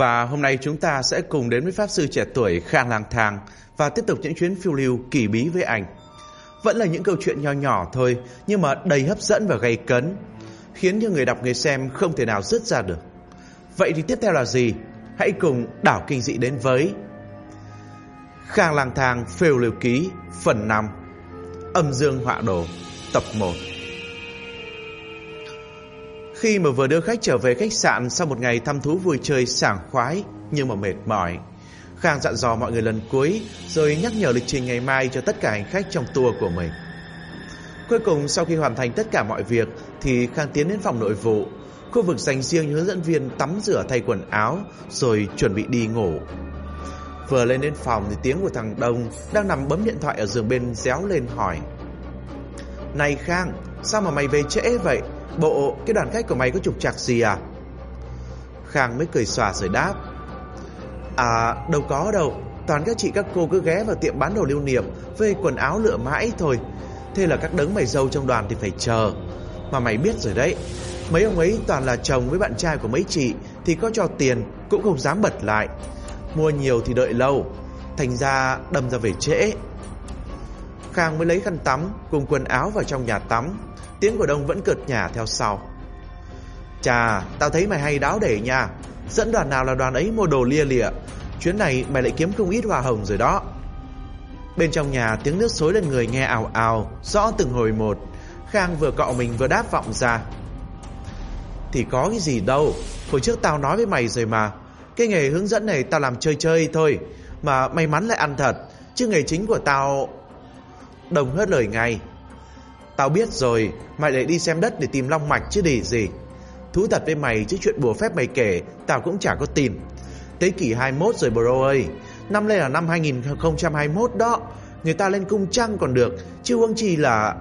Và hôm nay chúng ta sẽ cùng đến với Pháp Sư trẻ tuổi Khang lang thang và tiếp tục những chuyến phiêu lưu kỳ bí với anh. Vẫn là những câu chuyện nho nhỏ thôi, nhưng mà đầy hấp dẫn và gay cấn, khiến cho người đọc người xem không thể nào dứt ra được. Vậy thì tiếp theo là gì? Hãy cùng đảo kinh dị đến với Khang lang thang phiêu lưu ký phần 5, Âm dương họa đồ tập 1. Khi mà vừa đưa khách trở về khách sạn sau một ngày thăm thú vui chơi sảng khoái nhưng mà mệt mỏi, Khang dặn dò mọi người lần cuối rồi nhắc nhở lịch trình ngày mai cho tất cả hành khách trong tour của mình. Cuối cùng sau khi hoàn thành tất cả mọi việc thì Khang tiến đến phòng nội vụ, khu vực dành riêng cho hướng dẫn viên tắm rửa thay quần áo rồi chuẩn bị đi ngủ. Vừa lên đến phòng thì tiếng của thằng Đông đang nằm bấm điện thoại ở giường bên réo lên hỏi: "Này Khang, sao mà mày về trễ vậy? Bộ cái đoàn khách của mày có trục trặc gì à?" Khang mới cười xòa rồi đáp: "À, đâu có đâu. Toàn các chị các cô cứ ghé vào tiệm bán đồ lưu niệm với quần áo lựa mãi thôi. Thế là các đấng mày dâu trong đoàn thì phải chờ. Mà mày biết rồi đấy, mấy ông ấy toàn là chồng với bạn trai của mấy chị, thì có cho tiền cũng không dám bật lại. Mua nhiều thì đợi lâu, thành ra đâm ra về trễ." Khang mới lấy khăn tắm cùng quần áo vào trong nhà tắm. Tiếng của Đông vẫn cợt nhả theo sau: "Chà, tao thấy mày hay đáo để nha. Dẫn đoàn nào là đoàn ấy mua đồ lia lịa. Chuyến này mày lại kiếm không ít hoa hồng rồi đó." Bên trong nhà tiếng nước xối lên người nghe ào ào, rõ từng hồi một. Khang vừa cọ mình vừa đáp vọng ra: "Thì có cái gì đâu. Hồi trước tao nói với mày rồi mà. Cái nghề hướng dẫn này tao làm chơi chơi thôi, mà may mắn lại ăn thật. Chứ nghề chính của tao..." Đồng hớt lời ngay: "Tao biết rồi, mày lại đi xem đất để tìm long mạch chứ để gì. Thú thật với mày chứ chuyện bùa phép mày kể tao cũng chả có tin. Thế kỷ 21 rồi bro ơi. Năm nay là năm 2021 đó. Người ta lên cung trăng còn được, chứ huống chi là..."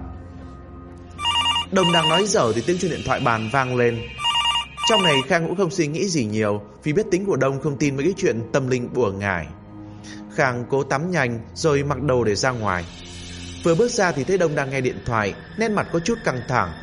Đông đang nói dở thì tiếng chuông điện thoại bàn vang lên. Trong này Khang cũng không suy nghĩ gì nhiều, vì biết tính của Đông không tin mấy cái chuyện tâm linh bùa ngải. Khang cố tắm nhanh rồi mặc đồ để ra ngoài. Vừa bước ra thì thấy Đông đang nghe điện thoại, nét mặt có chút căng thẳng.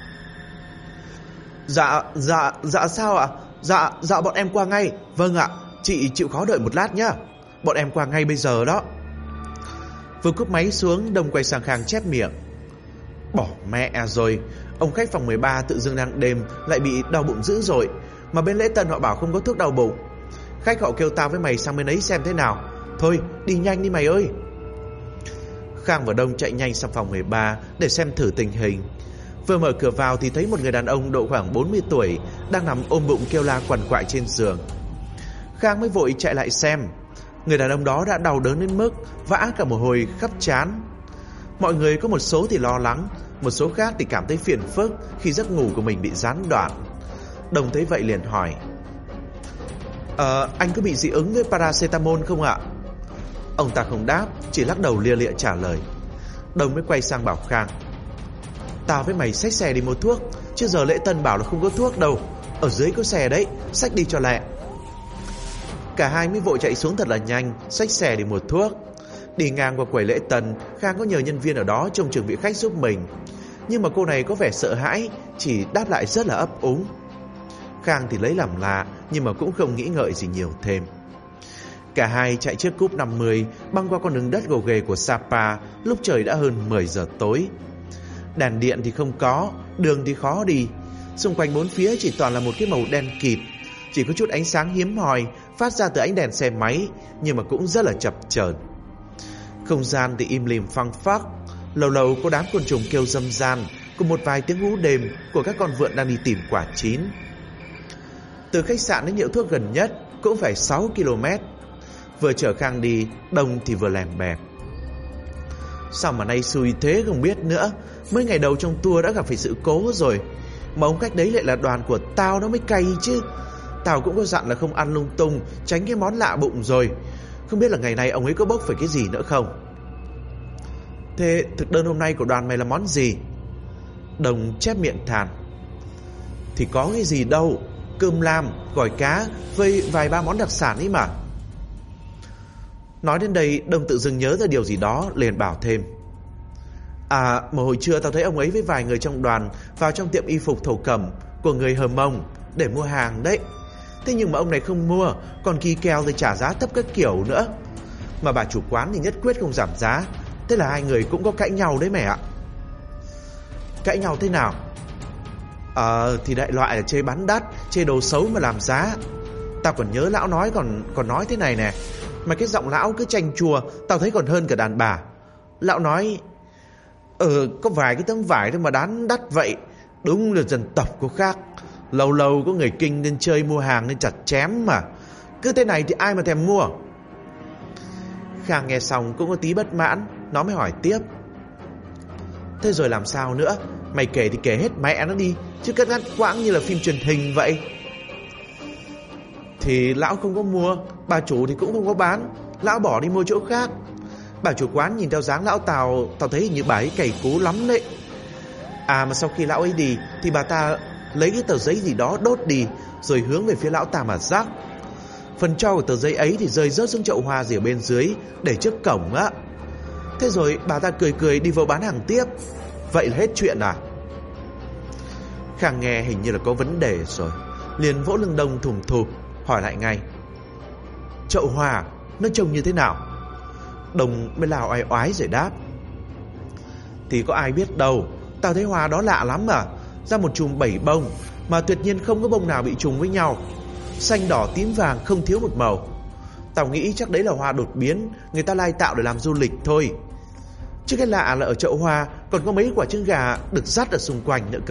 Dạ sao ạ? Dạ bọn em qua ngay. Vâng ạ, chị chịu khó đợi một lát nhá. Bọn em qua ngay bây giờ đó." Vừa cúp máy xuống, Đông quay sang Khang chép miệng: "Bỏ mẹ rồi, ông khách phòng 13 tự dưng đang đêm lại bị đau bụng dữ rồi. Mà bên lễ tân họ bảo không có thuốc đau bụng. Khách họ kêu tao với mày sang bên ấy xem thế nào. Thôi đi nhanh đi mày ơi." Khang và Đông chạy nhanh sang phòng 13 để xem thử tình hình. Vừa mở cửa vào thì thấy một người đàn ông độ khoảng 40 tuổi đang nằm ôm bụng kêu la quằn quại trên giường. Khang mới vội chạy lại xem. Người đàn ông đó đã đau đớn đến mức vã cả mồ hôi khắp trán. Mọi người có một số thì lo lắng, một số khác thì cảm thấy phiền phức khi giấc ngủ của mình bị gián đoạn. Đông thấy vậy liền hỏi: Anh có bị dị ứng với paracetamol không ạ?" Ông ta không đáp, chỉ lắc đầu lia lịa trả lời. Đông mới quay sang bảo Khang: "Tao với mày xách xe đi mua thuốc, chứ giờ lễ tân bảo là không có thuốc đâu. Ở dưới có xe đấy, xách đi cho lẹ." Cả hai mới vội chạy xuống thật là nhanh, xách xe đi mua thuốc. Đi ngang qua quầy lễ tân, Khang có nhờ nhân viên ở đó trông chừng vị khách giúp mình. Nhưng mà cô này có vẻ sợ hãi, chỉ đáp lại rất là ấp úng. Khang thì lấy làm lạ, nhưng mà cũng không nghĩ ngợi gì nhiều thêm. Cả hai chạy chiếc Cúp 50 băng qua con đường đất gồ ghề của Sapa lúc trời đã hơn 10 giờ tối. Đèn điện thì không có, đường thì khó đi. Xung quanh bốn phía chỉ toàn là một cái màu đen kịt. Chỉ có chút ánh sáng hiếm hoi phát ra từ ánh đèn xe máy, nhưng mà cũng rất là chập chờn. Không gian thì im lìm phăng phắc. Lâu lâu có đám côn trùng kêu râm ran, cùng một vài tiếng hú đêm của các con vượn đang đi tìm quả chín. Từ khách sạn đến hiệu thuốc gần nhất cũng phải 6 km. Vừa chở Khang đi, Đông thì vừa lèm bèm: "Sao mà nay xui thế không biết nữa. Mấy ngày đầu trong tour đã gặp phải sự cố rồi. Mà ông khách đấy lại là đoàn của tao nó mới cay chứ. Tao cũng có dặn là không ăn lung tung, tránh cái món lạ bụng rồi. Không biết là ngày nay ông ấy có bốc phải cái gì nữa không?" "Thế thực đơn hôm nay của đoàn mày là món gì?" Đông chép miệng than: "Thì có cái gì đâu, cơm lam, gỏi cá với vài ba món đặc sản ấy mà." Nói đến đây, Đông tự dưng nhớ ra điều gì đó liền bảo thêm: "À, mà hồi trưa tao thấy ông ấy với vài người trong đoàn vào trong tiệm y phục thổ cẩm của người Hờ Mông để mua hàng đấy. Thế nhưng mà ông này không mua, còn kỳ kèo rồi trả giá thấp các kiểu nữa. Mà bà chủ quán thì nhất quyết không giảm giá. Thế là hai người cũng có cãi nhau đấy mẹ ạ. Cãi nhau thế nào? Thì đại loại là chê bán đắt, chê đồ xấu mà làm giá. Tao còn nhớ lão nói còn nói thế này nè. Mà cái giọng lão cứ chanh chua, tao thấy còn hơn cả đàn bà. Lão nói có vài cái tấm vải thôi mà đáng đắt vậy. Đúng là dân tộc có khác. Lâu lâu có người kinh nên chơi mua hàng nên chặt chém mà. Cứ thế này thì ai mà thèm mua. Khang nghe xong cũng có tí bất mãn. Nó mới hỏi tiếp: thế rồi làm sao nữa? Mày kể thì kể hết mẹ nó đi, chứ cất ngắt quãng như là phim truyền hình vậy. Thì lão không có mua, bà chủ thì cũng không có bán. Lão bỏ đi mua chỗ khác. Bà chủ quán nhìn theo dáng lão Tao thấy hình như bà ấy cày cú lắm đấy. Mà sau khi lão ấy đi thì bà ta lấy cái tờ giấy gì đó đốt đi, rồi hướng về phía lão ta mà rắc. Phần tro của tờ giấy ấy thì rơi rớt xuống chậu hoa gì ở bên dưới, để trước cổng á. Thế rồi bà ta cười cười đi vào bán hàng tiếp. Vậy là hết chuyện à? Khang nghe hình như là có vấn đề rồi, liền vỗ lưng Đông thùm thụp, hỏi lại ngay: chậu hoa nó trông như thế nào? Đông mới lao oai oái rồi đáp: thì có ai biết đâu, tao thấy hoa đó lạ lắm mà. Ra một chùm 7 bông, mà tuyệt nhiên không có bông nào bị trùng với nhau. Xanh đỏ tím vàng không thiếu một màu. Tao nghĩ chắc đấy là hoa đột biến, người ta lai tạo để làm du lịch thôi. Chứ cái lạ là ở chậu hoa còn có mấy quả trứng gà được dắt ở xung quanh nữa cơ.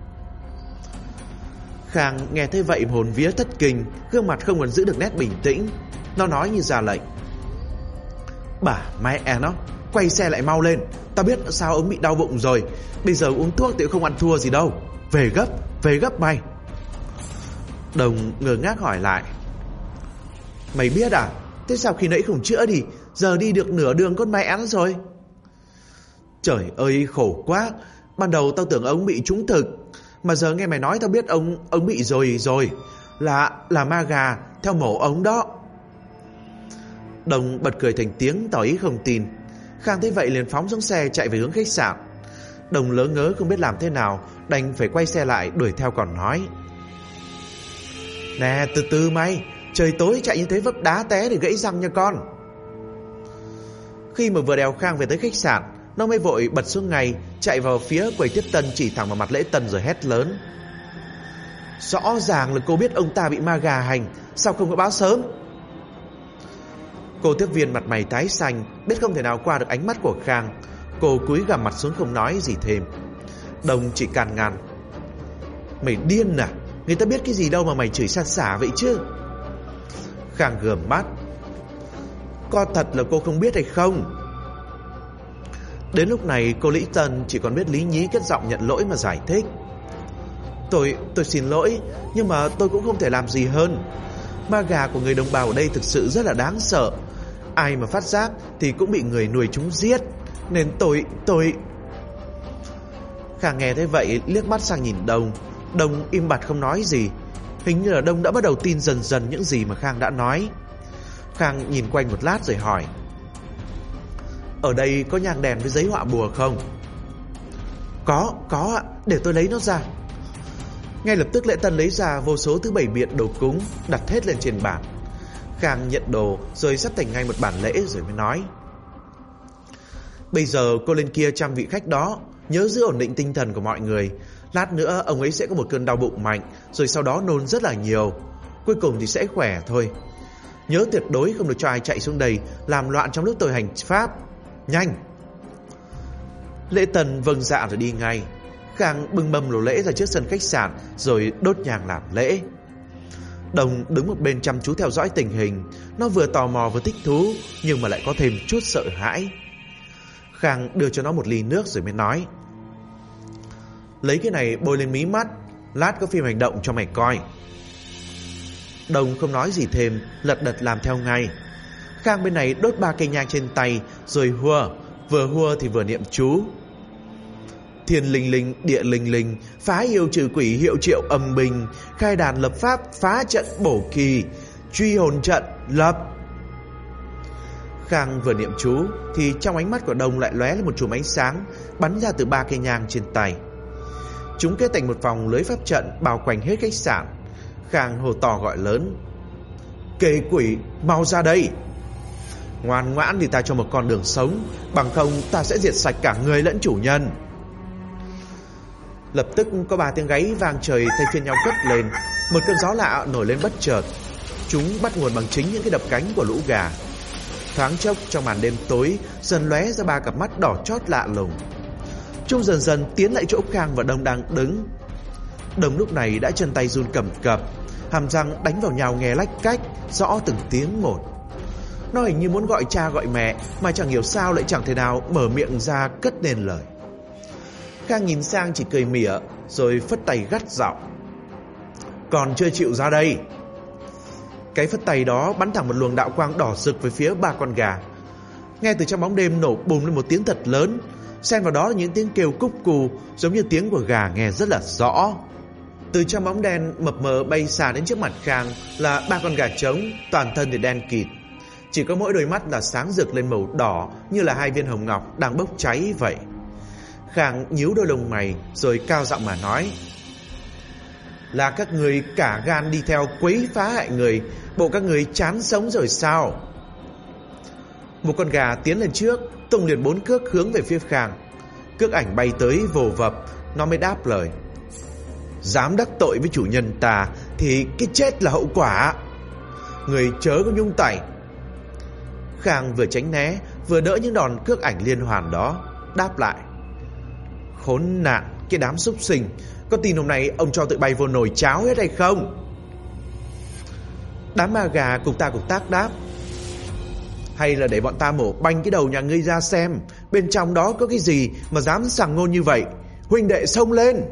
Khang nghe thấy vậy hồn vía thất kinh, gương mặt không còn giữ được nét bình tĩnh. Nó nói như ra lệnh: bà mẹ nó, quay xe lại mau lên. Tao biết sao ông bị đau bụng rồi. Bây giờ uống thuốc thì không ăn thua gì đâu. Về gấp mày. Đồng ngơ ngác hỏi lại: mày biết à? Thế sao khi nãy không chữa đi? Giờ đi được nửa đường con mẹ nó rồi. Trời ơi khổ quá. Ban đầu tao tưởng ông bị trúng thực, mà giờ nghe mày nói tao biết ông bị rồi. Là ma gà theo mổ ông đó. Đồng bật cười thành tiếng tỏ ý không tin. Khang thấy vậy liền phóng xuống xe chạy về hướng khách sạn. Đồng lỡ ngớ không biết làm thế nào, đành phải quay xe lại đuổi theo còn nói: nè từ từ mày, trời tối chạy như thế vấp đá té để gãy răng nha con. Khi mà vừa đèo Khang về tới khách sạn, nó mới vội bật xuống ngay, chạy vào phía quầy tiếp tân, chỉ thẳng vào mặt Lễ Tân rồi hét lớn: rõ ràng là cô biết ông ta bị ma gà hành, sao không có báo sớm? Cô tiếp viên mặt mày tái xanh, biết không thể nào qua được ánh mắt của Khang. Cô cúi gằm mặt xuống không nói gì thêm. Đồng chỉ can ngăn: mày điên à? Người ta biết cái gì đâu mà mày chửi xa xả vậy chứ? Khang gườm mắt: có thật là cô không biết hay không? Đến lúc này cô Lý Tân chỉ còn biết lý nhí cất giọng nhận lỗi mà giải thích: Tôi xin lỗi, nhưng mà tôi cũng không thể làm gì hơn. Ma gà của người đồng bào ở đây thực sự rất là đáng sợ. Ai mà phát giác thì cũng bị người nuôi chúng giết. Nên tôi... Khang nghe thấy vậy liếc mắt sang nhìn Đông. Đông im bặt không nói gì. Hình như là Đông đã bắt đầu tin dần dần những gì mà Khang đã nói. Khang nhìn quanh một lát rồi hỏi: ở đây có nhang đèn với giấy họa bùa không? Có ạ, để tôi lấy nó ra. Ngay lập tức Lễ Tân lấy ra vô số thứ bày biện đồ cúng, đặt hết lên trên bàn. Khang nhận đồ rồi sắp thành ngay một bàn lễ rồi mới nói: bây giờ cô lên kia chăm vị khách đó, nhớ giữ ổn định tinh thần của mọi người. Lát nữa ông ấy sẽ có một cơn đau bụng mạnh, rồi sau đó nôn rất là nhiều. Cuối cùng thì sẽ khỏe thôi. Nhớ tuyệt đối không được cho ai chạy xuống đây làm loạn trong lúc tôi hành pháp. Nhanh. Lễ Tân vâng dạ rồi đi ngay. Khang bưng mâm đồ lễ ra trước sân khách sạn rồi đốt nhang làm lễ. Đồng đứng một bên chăm chú theo dõi tình hình. Nó vừa tò mò vừa thích thú, nhưng mà lại có thêm chút sợ hãi. Khang đưa cho nó một ly nước rồi mới nói: lấy cái này bôi lên mí mắt, lát có phim hành động cho mày coi. Đồng không nói gì thêm, lật đật làm theo ngay. Khang bên này đốt 3 cây nhang trên tay rồi hùa, vừa hùa thì vừa niệm chú: thiên linh linh, địa linh linh, phá yêu trừ quỷ, hiệu triệu âm bình, khai đàn lập pháp, phá trận bổ kỳ, truy hồn trận lập. Khang vừa niệm chú thì trong ánh mắt của Đông lại lóe lên một chùm ánh sáng bắn ra từ 3 cây nhang trên tay. Chúng kết thành một vòng lưới pháp trận bao quanh hết khách sạn. Khang hô to gọi lớn: Kê quỷ, mau ra đây! Ngoan ngoãn thì ta cho một con đường sống, bằng không ta sẽ diệt sạch cả người lẫn chủ nhân. Lập tức có 3 tiếng gáy vang trời thay phiên nhau cất lên. Một cơn gió lạ nổi lên bất chợt. Chúng bắt nguồn bằng chính những cái đập cánh của lũ gà. Thoáng chốc trong màn đêm tối dần lóe ra 3 cặp mắt đỏ chót lạ lùng. Chúng dần dần tiến lại chỗ Khang và Đông đang đứng. Đông lúc này đã chân tay run cầm cập, hàm răng đánh vào nhau nghe lách cách, rõ từng tiếng một. Nó hình như muốn gọi cha gọi mẹ, mà chẳng hiểu sao lại chẳng thể nào mở miệng ra cất nên lời. Khang nhìn sang chỉ cười mỉa, rồi phất tay gắt giọng: Còn chưa chịu ra đây! Cái phất tay đó bắn thẳng một luồng đạo quang đỏ rực về phía 3 con gà. Nghe từ trong bóng đêm nổ bùm lên một tiếng thật lớn, xen vào đó là những tiếng kêu cúc cù giống như tiếng của gà nghe rất là rõ. Từ trong bóng đen mập mờ bay xa đến trước mặt Khang là 3 con gà trống, toàn thân thì đen kịt. Chỉ có mỗi đôi mắt là sáng rực lên màu đỏ như là 2 viên hồng ngọc đang bốc cháy vậy. Khang nhíu đôi lông mày rồi cao giọng mà nói: Là các người cả gan đi theo quấy phá hại người, bộ các người chán sống rồi sao? Một con gà tiến lên trước, tung liền 4 cước hướng về phía Khang. Cước ảnh bay tới vồ vập, nó mới đáp lời: Dám đắc tội với chủ nhân ta thì cái chết là hậu quả. Người chớ có nhung tay. Khang vừa tránh né vừa đỡ những đòn cước ảnh liên hoàn đó, đáp lại: Khốn nạn, cái đám súc sinh, có tin hôm nay ông cho tụi bay vô nồi cháo hết hay không? Đám ma gà cùng tác đáp: Hay là để bọn ta mổ banh cái đầu nhà ngươi ra xem, bên trong đó có cái gì mà dám sằng ngôn như vậy. Huynh đệ xông lên!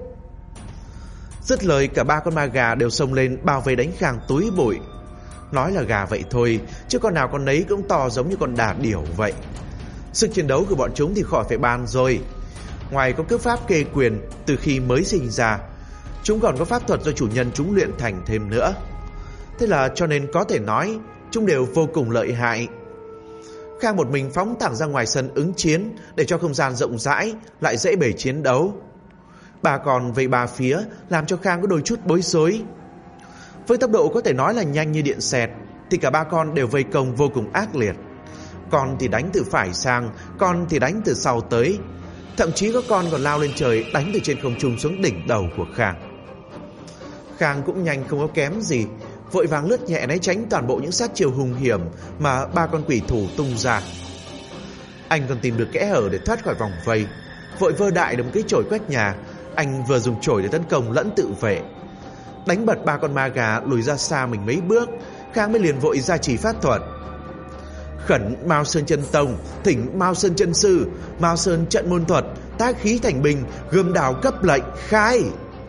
Dứt lời cả 3 con ma gà đều xông lên bao vây đánh Khang túi bụi. Nói là gà vậy thôi, chứ con nào con nấy cũng to giống như con đà điểu vậy. Sức chiến đấu của bọn chúng thì khỏi phải bàn rồi. Ngoài có cước pháp kê quyền từ khi mới sinh ra, chúng còn có pháp thuật do chủ nhân chúng luyện thành thêm nữa. Thế là cho nên có thể nói chúng đều vô cùng lợi hại. Khang một mình phóng thẳng ra ngoài sân ứng chiến, để cho không gian rộng rãi, lại dễ bề chiến đấu. 3 con vây 3 phía làm cho Khang có đôi chút bối rối. Với tốc độ có thể nói là nhanh như điện xẹt, thì cả 3 con đều vây công vô cùng ác liệt. Con thì đánh từ phải sang, con thì đánh từ sau tới. Thậm chí có con còn lao lên trời đánh từ trên không trung xuống đỉnh đầu của Khang. Khang cũng nhanh không có kém gì, vội vàng lướt nhẹ né tránh toàn bộ những sát chiêu hung hiểm mà 3 con quỷ thủ tung ra. Anh còn tìm được kẽ hở để thoát khỏi vòng vây, vội vơ đại được một cái chổi quét nhà. Anh vừa dùng chổi để tấn công lẫn tự vệ, đánh bật 3 con ma gà lùi ra xa mình mấy bước. Khang mới liền vội ra chỉ pháp thuật: Khẩn Mao Sơn Chân Tông, thỉnh Mao Sơn Chân Sư, Mao Sơn Trận Môn Thuật, tác khí thành binh, gươm đào cấp lệnh, khai!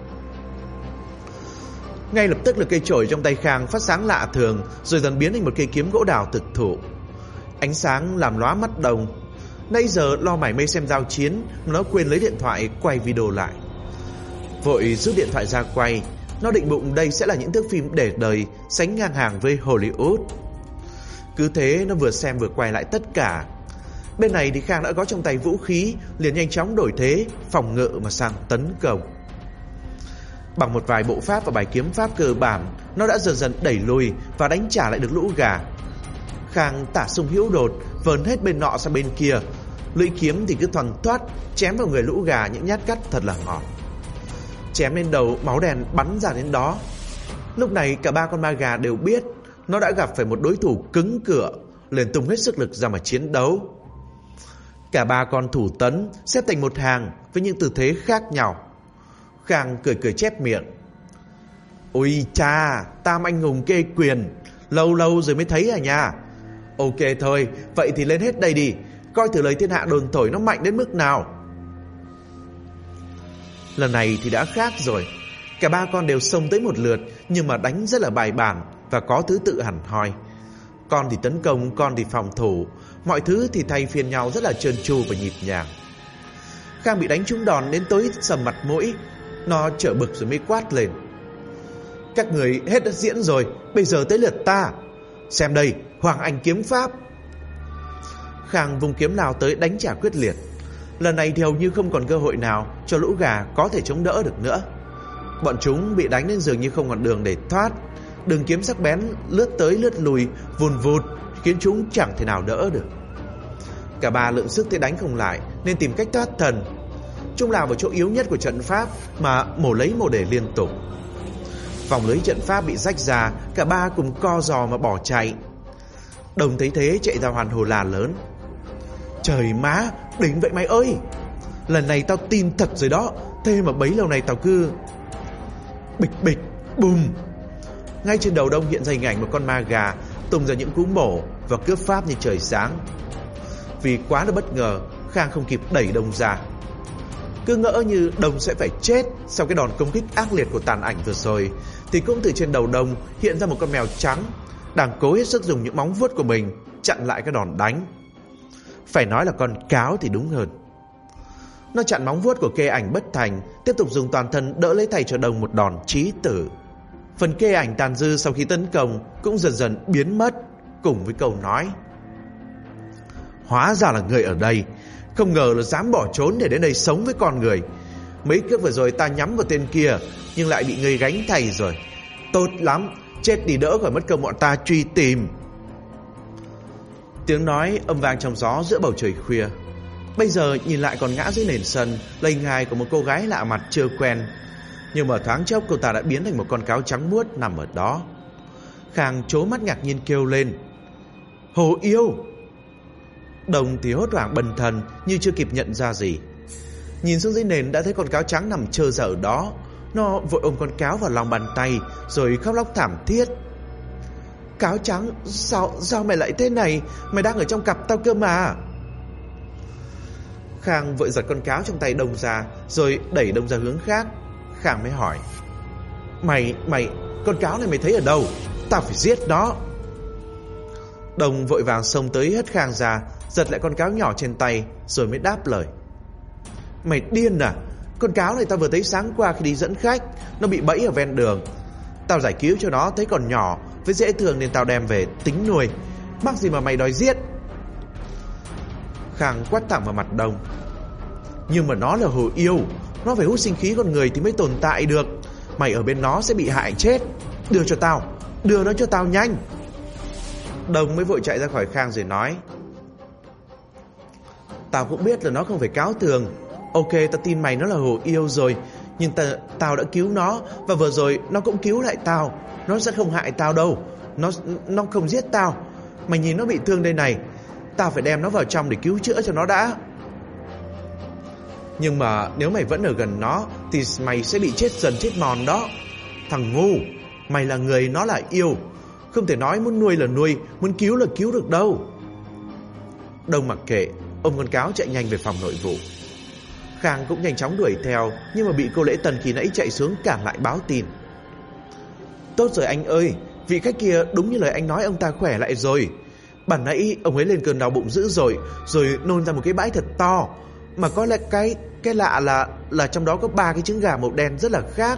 Ngay lập tức là cây chổi trong tay Khang phát sáng lạ thường, rồi dần biến thành một cây kiếm gỗ đào thực thụ. Ánh sáng làm lóa mắt Đồng. Nãy giờ lo mải mê xem giao chiến, nó quên lấy điện thoại quay video lại. Vội rút điện thoại ra quay. Nó định bụng đây sẽ là những thước phim để đời, sánh ngang hàng với Hollywood. Cứ thế nó vừa xem vừa quay lại tất cả. Bên này thì Khang đã có trong tay vũ khí, liền nhanh chóng đổi thế, phòng ngự mà sang tấn công. Bằng một vài bộ pháp và bài kiếm pháp cơ bản, nó đã dần dần đẩy lùi và đánh trả lại được lũ gà. Khang tả sung hữu đột, vờn hết bên nọ sang bên kia. Lưỡi kiếm thì cứ thoăn thoắt chém vào người lũ gà những nhát cắt thật là ngọt. Chém lên đầu, máu đen bắn ra đến đó. Lúc này cả 3 con ma gà đều biết nó đã gặp phải một đối thủ cứng cựa, liền tung hết sức lực ra mà chiến đấu. Cả 3 con thủ tấn xếp thành một hàng với những tư thế khác nhau. Khang cười cười chép miệng: Ôi cha, Tam anh hùng kê quyền, lâu lâu rồi mới thấy à nha. Ok thôi, vậy thì lên hết đây đi, coi thử lời thiên hạ đồn thổi nó mạnh đến mức nào. Lần này thì đã khác rồi. Cả 3 con đều xông tới một lượt, nhưng mà đánh rất là bài bản và có thứ tự hẳn hoi. Con thì tấn công, con thì phòng thủ, mọi thứ thì thay phiên nhau rất là trơn tru và nhịp nhàng. Khang bị đánh trúng đòn đến tối sầm mặt mũi. Nó trở bực rồi mới quát lên: Các người hết đất diễn rồi, bây giờ tới lượt ta. Xem đây, Hoàng Anh kiếm pháp. Khang vùng kiếm nào tới đánh trả quyết liệt. Lần này thì hầu như không còn cơ hội nào cho lũ gà có thể chống đỡ được nữa. Bọn chúng bị đánh đến dường như không còn đường để thoát. Đường kiếm sắc bén lướt tới lướt lùi, vùn vụt, khiến chúng chẳng thể nào đỡ được. Cả ba lượng sức thế đánh không lại, nên tìm cách thoát thân. Chúng lao vào chỗ yếu nhất của trận pháp mà mổ lấy mổ để liên tục. Vòng lưới trận pháp bị rách ra, cả ba cùng co giò mà bỏ chạy. Đồng thấy thế chạy ra hoàn hồ la lớn: trời má, đỉnh vậy mày ơi! Lần này tao tin thật rồi đó. Thế mà bấy lâu nay tao cứ... Bịch bịch, bùm! Ngay trên đầu Đông hiện ra hình ảnh một con ma gà tung ra những cú mổ và cướp pháp như trời sáng. Vì quá là bất ngờ, Khang không kịp đẩy Đông ra. Cứ ngỡ như Đông sẽ phải chết sau cái đòn công kích ác liệt của tàn ảnh vừa rồi, thì cũng từ trên đầu Đông hiện ra một con mèo trắng đang cố hết sức dùng những móng vuốt của mình chặn lại cái đòn đánh. Phải nói là con cáo thì đúng hơn. Nó chặn móng vuốt của Kê Ảnh bất thành, tiếp tục dùng toàn thân đỡ lấy thay cho Đông một đòn chí tử. Phần Kê Ảnh tàn dư sau khi tấn công cũng dần dần biến mất, cùng với câu nói: hóa ra là người ở đây, không ngờ là dám bỏ trốn để đến đây sống với con người. Mấy cước vừa rồi ta nhắm vào tên kia, nhưng lại bị người gánh thay rồi. Tốt lắm, chết đi đỡ khỏi mất công bọn ta truy tìm. Tiếng nói âm vang trong gió giữa bầu trời khuya. Bây giờ nhìn lại còn ngã dưới nền sân lênh ngài của một cô gái lạ mặt chưa quen. Nhưng mà thoáng chốc cô ta đã biến thành một con cáo trắng muốt nằm ở đó. Khang trố mắt ngạc nhiên kêu lên: Hồ Yêu! Đồng thì hốt hoảng bần thần, như chưa kịp nhận ra gì. Nhìn xuống dưới nền đã thấy con cáo trắng nằm trơ ra ở đó. Nó vội ôm con cáo vào lòng bàn tay rồi khóc lóc thảm thiết: Cáo trắng, sao mày lại thế này? Mày đang ở trong cặp tao cơ mà. Khang vội giật con cáo trong tay Đông ra, rồi đẩy Đông ra hướng khác. Khang mới hỏi: Mày, con cáo này mày thấy ở đâu? Tao phải giết nó. Đông vội vàng xông tới hất Khang ra, giật lại con cáo nhỏ trên tay, rồi mới đáp lời: Mày điên à? Con cáo này tao vừa thấy sáng qua khi đi dẫn khách. Nó bị bẫy ở ven đường. Tao giải cứu cho nó thấy còn nhỏ với dễ thương nên tao đem về tính nuôi. Mắc gì mà mày đòi giết? Khang quát thẳng vào mặt Đông: Nhưng mà nó là hồ yêu, nó phải hút sinh khí con người thì mới tồn tại được. Mày ở bên nó sẽ bị hại chết. Đưa nó cho tao nhanh. Đông mới vội chạy ra khỏi Khang rồi nói: Tao cũng biết là nó không phải cáo thường. Ok, tao tin mày nó là hồ yêu rồi. Nhưng tao đã cứu nó, và vừa rồi nó cũng cứu lại tao. Nó sẽ không hại tao đâu. Nó không giết tao. Mày nhìn nó bị thương đây này. Tao phải đem nó vào trong để cứu chữa cho nó đã. Nhưng mà nếu mày vẫn ở gần nó thì mày sẽ bị chết dần chết mòn đó. Thằng ngu, mày là người, nó là yêu. Không thể nói muốn nuôi là nuôi, muốn cứu là cứu được đâu. Đông mặc kệ, ôm con cáo chạy nhanh về phòng nội vụ. Khang cũng nhanh chóng đuổi theo, nhưng mà bị cô lễ tân khi nãy chạy xuống cản lại báo tin: Tốt rồi anh ơi, vị khách kia đúng như lời anh nói, ông ta khỏe lại rồi. Bản nãy ông ấy lên cơn đau bụng dữ rồi nôn ra một cái bãi thật to. Mà có lẽ cái lạ là trong đó có 3 cái trứng gà màu đen rất là khác.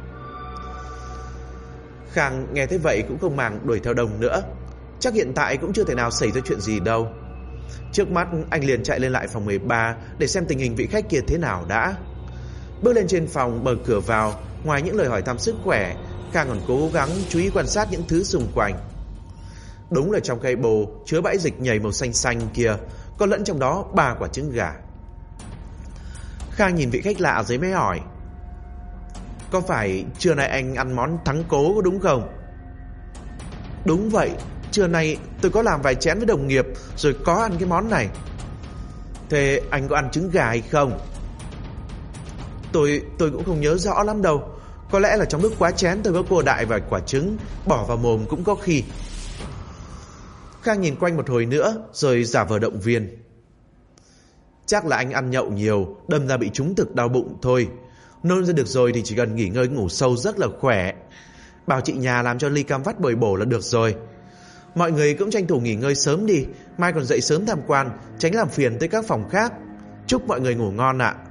Khang nghe thấy vậy cũng không màng đuổi theo Đông nữa. Chắc hiện tại cũng chưa thể nào xảy ra chuyện gì đâu. Trước mắt anh liền chạy lên lại phòng 13 để xem tình hình vị khách kia thế nào đã. Bước lên trên phòng, mở cửa vào, ngoài những lời hỏi thăm sức khỏe, Khang còn cố gắng chú ý quan sát những thứ xung quanh. Đúng là trong cây bồ chứa bãi dịch nhầy màu xanh xanh kia có lẫn trong đó 3 quả trứng gà. Khang nhìn vị khách lạ rồi mới hỏi: Có phải trưa nay anh ăn món thắng cố có đúng không? Đúng vậy, trưa nay tôi có làm vài chén với đồng nghiệp rồi có ăn cái món này. Thế anh có ăn trứng gà hay không? Tôi cũng không nhớ rõ lắm đâu. Có lẽ là trong lúc quá chén tôi có cô đại vài quả trứng bỏ vào mồm cũng có khi. Khang nhìn quanh một hồi nữa rồi giả vờ động viên: Chắc là anh ăn nhậu nhiều, đâm ra bị trúng thực đau bụng thôi. Nôn ra được rồi thì chỉ cần nghỉ ngơi ngủ sâu rất là khỏe. Bảo chị nhà làm cho ly cam vắt bồi bổ là được rồi. Mọi người cũng tranh thủ nghỉ ngơi sớm đi, mai còn dậy sớm tham quan, tránh làm phiền tới các phòng khác. Chúc mọi người ngủ ngon ạ.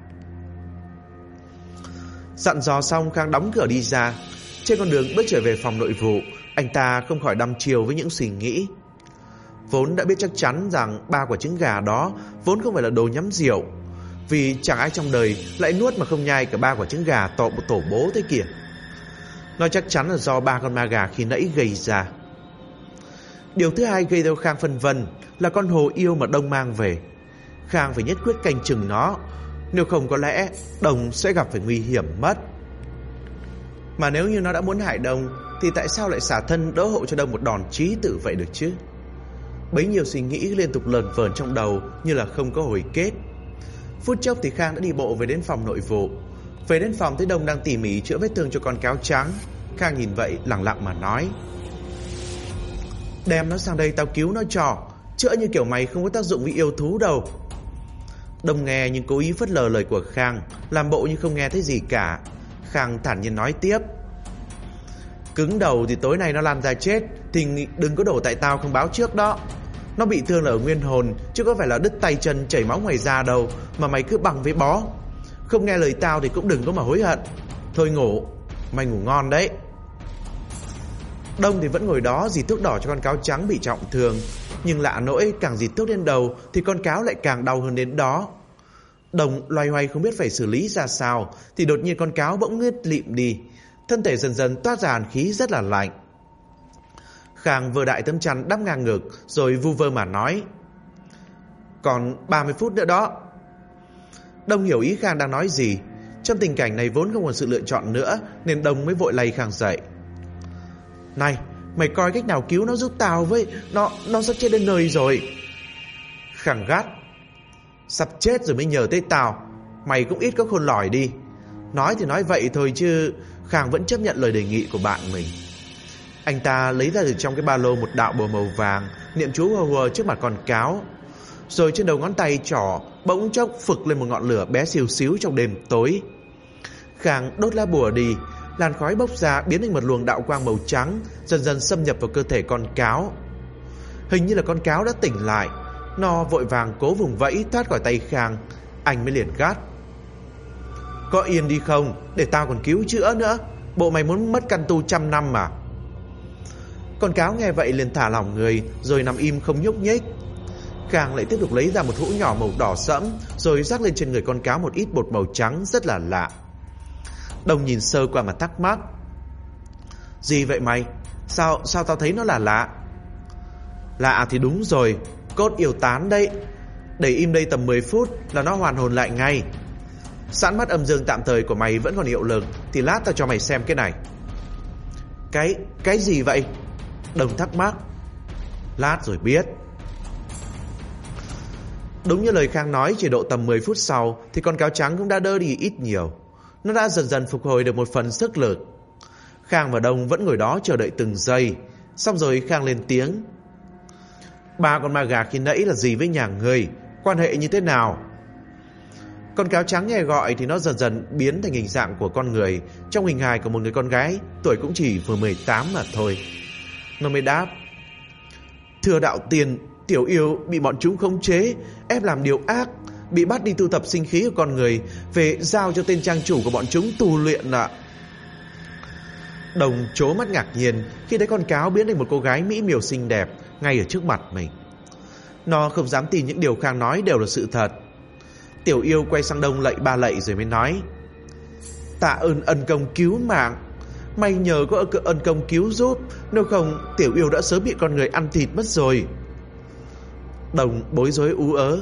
Dặn dò xong, Khang đóng cửa đi ra. Trên con đường bước trở về phòng nội vụ, anh ta không khỏi đăm chiêu với những suy nghĩ. Vốn đã biết chắc chắn rằng 3 quả trứng gà đó vốn không phải là đồ nhắm rượu. Vì chẳng ai trong đời lại nuốt mà không nhai cả 3 quả trứng gà to một tổ bố thế kìa. Nó chắc chắn là do 3 con ma gà khi nãy gây ra. Điều thứ hai gây theo Khang phân vân là con hồ yêu mà Đông mang về. Khang phải nhất quyết canh chừng nó, nếu không có lẽ Đông sẽ gặp phải nguy hiểm mất. Mà nếu như nó đã muốn hại Đông thì tại sao lại xả thân đỡ hộ cho Đông một đòn chí tử vậy được chứ? Bấy nhiêu suy nghĩ liên tục lờn vờn trong đầu như là không có hồi kết. Phút chốc thì Khang đã đi bộ về đến phòng nội vụ. Về đến phòng thấy Đông đang tỉ mỉ chữa vết thương cho con cáo trắng. Khang nhìn vậy lặng lặng mà nói: "Đem nó sang đây tao cứu nó cho. Chữa như kiểu mày không có tác dụng với yêu thú đâu." Đông nghe nhưng cố ý phớt lờ lời của Khang, làm bộ như không nghe thấy gì cả. Khang thản nhiên nói tiếp: "Cứng đầu thì tối nay nó lăn ra chết thì đừng có đổ tại tao không báo trước đó. Nó bị thương là ở nguyên hồn, chứ có phải là đứt tay chân chảy máu ngoài da đâu mà mày cứ bằng với bó. Không nghe lời tao thì cũng đừng có mà hối hận. Thôi ngủ, mày ngủ ngon đấy." Đông thì vẫn ngồi đó dì thuốc đỏ cho con cáo trắng bị trọng thương. Nhưng lạ nỗi càng dì thuốc lên đầu thì con cáo lại càng đau hơn đến đó. Đông loay hoay không biết phải xử lý ra sao thì đột nhiên con cáo bỗng ngất lịm đi. Thân thể dần dần toát ra hàn khí rất là lạnh. Khang vừa đại tấm chăn đắp ngang ngực rồi vu vơ mà nói: "Còn 30 phút nữa đó." Đông hiểu ý Khang đang nói gì. Trong tình cảnh này vốn không còn sự lựa chọn nữa nên Đông mới vội lay Khang dậy: "Này, mày coi cách nào cứu nó giúp tao với. Nó sắp chết đến nơi rồi." Khang gắt: "Sắp chết rồi mới nhờ tới tao. Mày cũng ít có khôn lỏi đi." Nói thì nói vậy thôi chứ Khang vẫn chấp nhận lời đề nghị của bạn mình. Anh ta lấy ra từ trong cái ba lô một đạo bùa màu vàng, niệm chú hùa hùa trước mặt con cáo. Rồi trên đầu ngón tay trỏ bỗng chốc phực lên một ngọn lửa bé xìu xíu trong đêm tối. Khang đốt lá bùa đi, làn khói bốc ra biến thành một luồng đạo quang màu trắng, dần dần xâm nhập vào cơ thể con cáo. Hình như là con cáo đã tỉnh lại. Nó vội vàng cố vùng vẫy thoát khỏi tay Khang. Anh mới liền gắt: "Có yên đi không, để tao còn cứu chữa nữa. Bộ mày muốn mất căn tu 100 năm mà." Con cáo nghe vậy liền thả lỏng người rồi nằm im không nhúc nhích. Khang lại tiếp tục lấy ra một hũ nhỏ màu đỏ sẫm rồi rắc lên trên người con cáo một ít bột màu trắng rất là lạ. Đông nhìn sơ qua mà thắc mắc: "Gì vậy mày? Sao tao thấy nó là lạ?" "Lạ thì đúng rồi, cốt yêu tán đấy. Để im đây tầm 10 phút là nó hoàn hồn lại ngay. Sẵn mắt âm dương tạm thời của mày vẫn còn hiệu lực thì lát tao cho mày xem cái này." Cái gì vậy?" Đông thắc mắc. "Lát rồi biết." Đúng như lời Khang nói, chỉ độ tầm 10 phút sau thì con cáo trắng cũng đã đỡ đi ít nhiều. Nó đã dần dần phục hồi được một phần sức lực. Khang và Đông vẫn ngồi đó chờ đợi từng giây. Xong rồi Khang lên tiếng: "3 con ma gà khi nãy là gì với nhà ngươi? Quan hệ như thế nào?" Con cáo trắng nghe gọi thì nó dần dần biến thành hình dạng của con người, trong hình hài của một người con gái, tuổi cũng chỉ vừa 18 mà thôi. Nó mới đáp: "Thưa đạo tiền, tiểu yêu bị bọn chúng khống chế, ép làm điều ác, bị bắt đi tu tập sinh khí của con người, về giao cho tên trang chủ của bọn chúng tu luyện ạ." Đồng trố mắt ngạc nhiên khi thấy con cáo biến thành một cô gái mỹ miều xinh đẹp ngay ở trước mặt mình. Nó không dám tin những điều Khang nói đều là sự thật. Tiểu yêu quay sang Đông lạy 3 lạy rồi mới nói: "Tạ ơn ân công cứu mạng. May nhờ có ân công cứu giúp, nếu không tiểu yêu đã sớm bị con người ăn thịt mất rồi." Đồng bối rối ú ớ: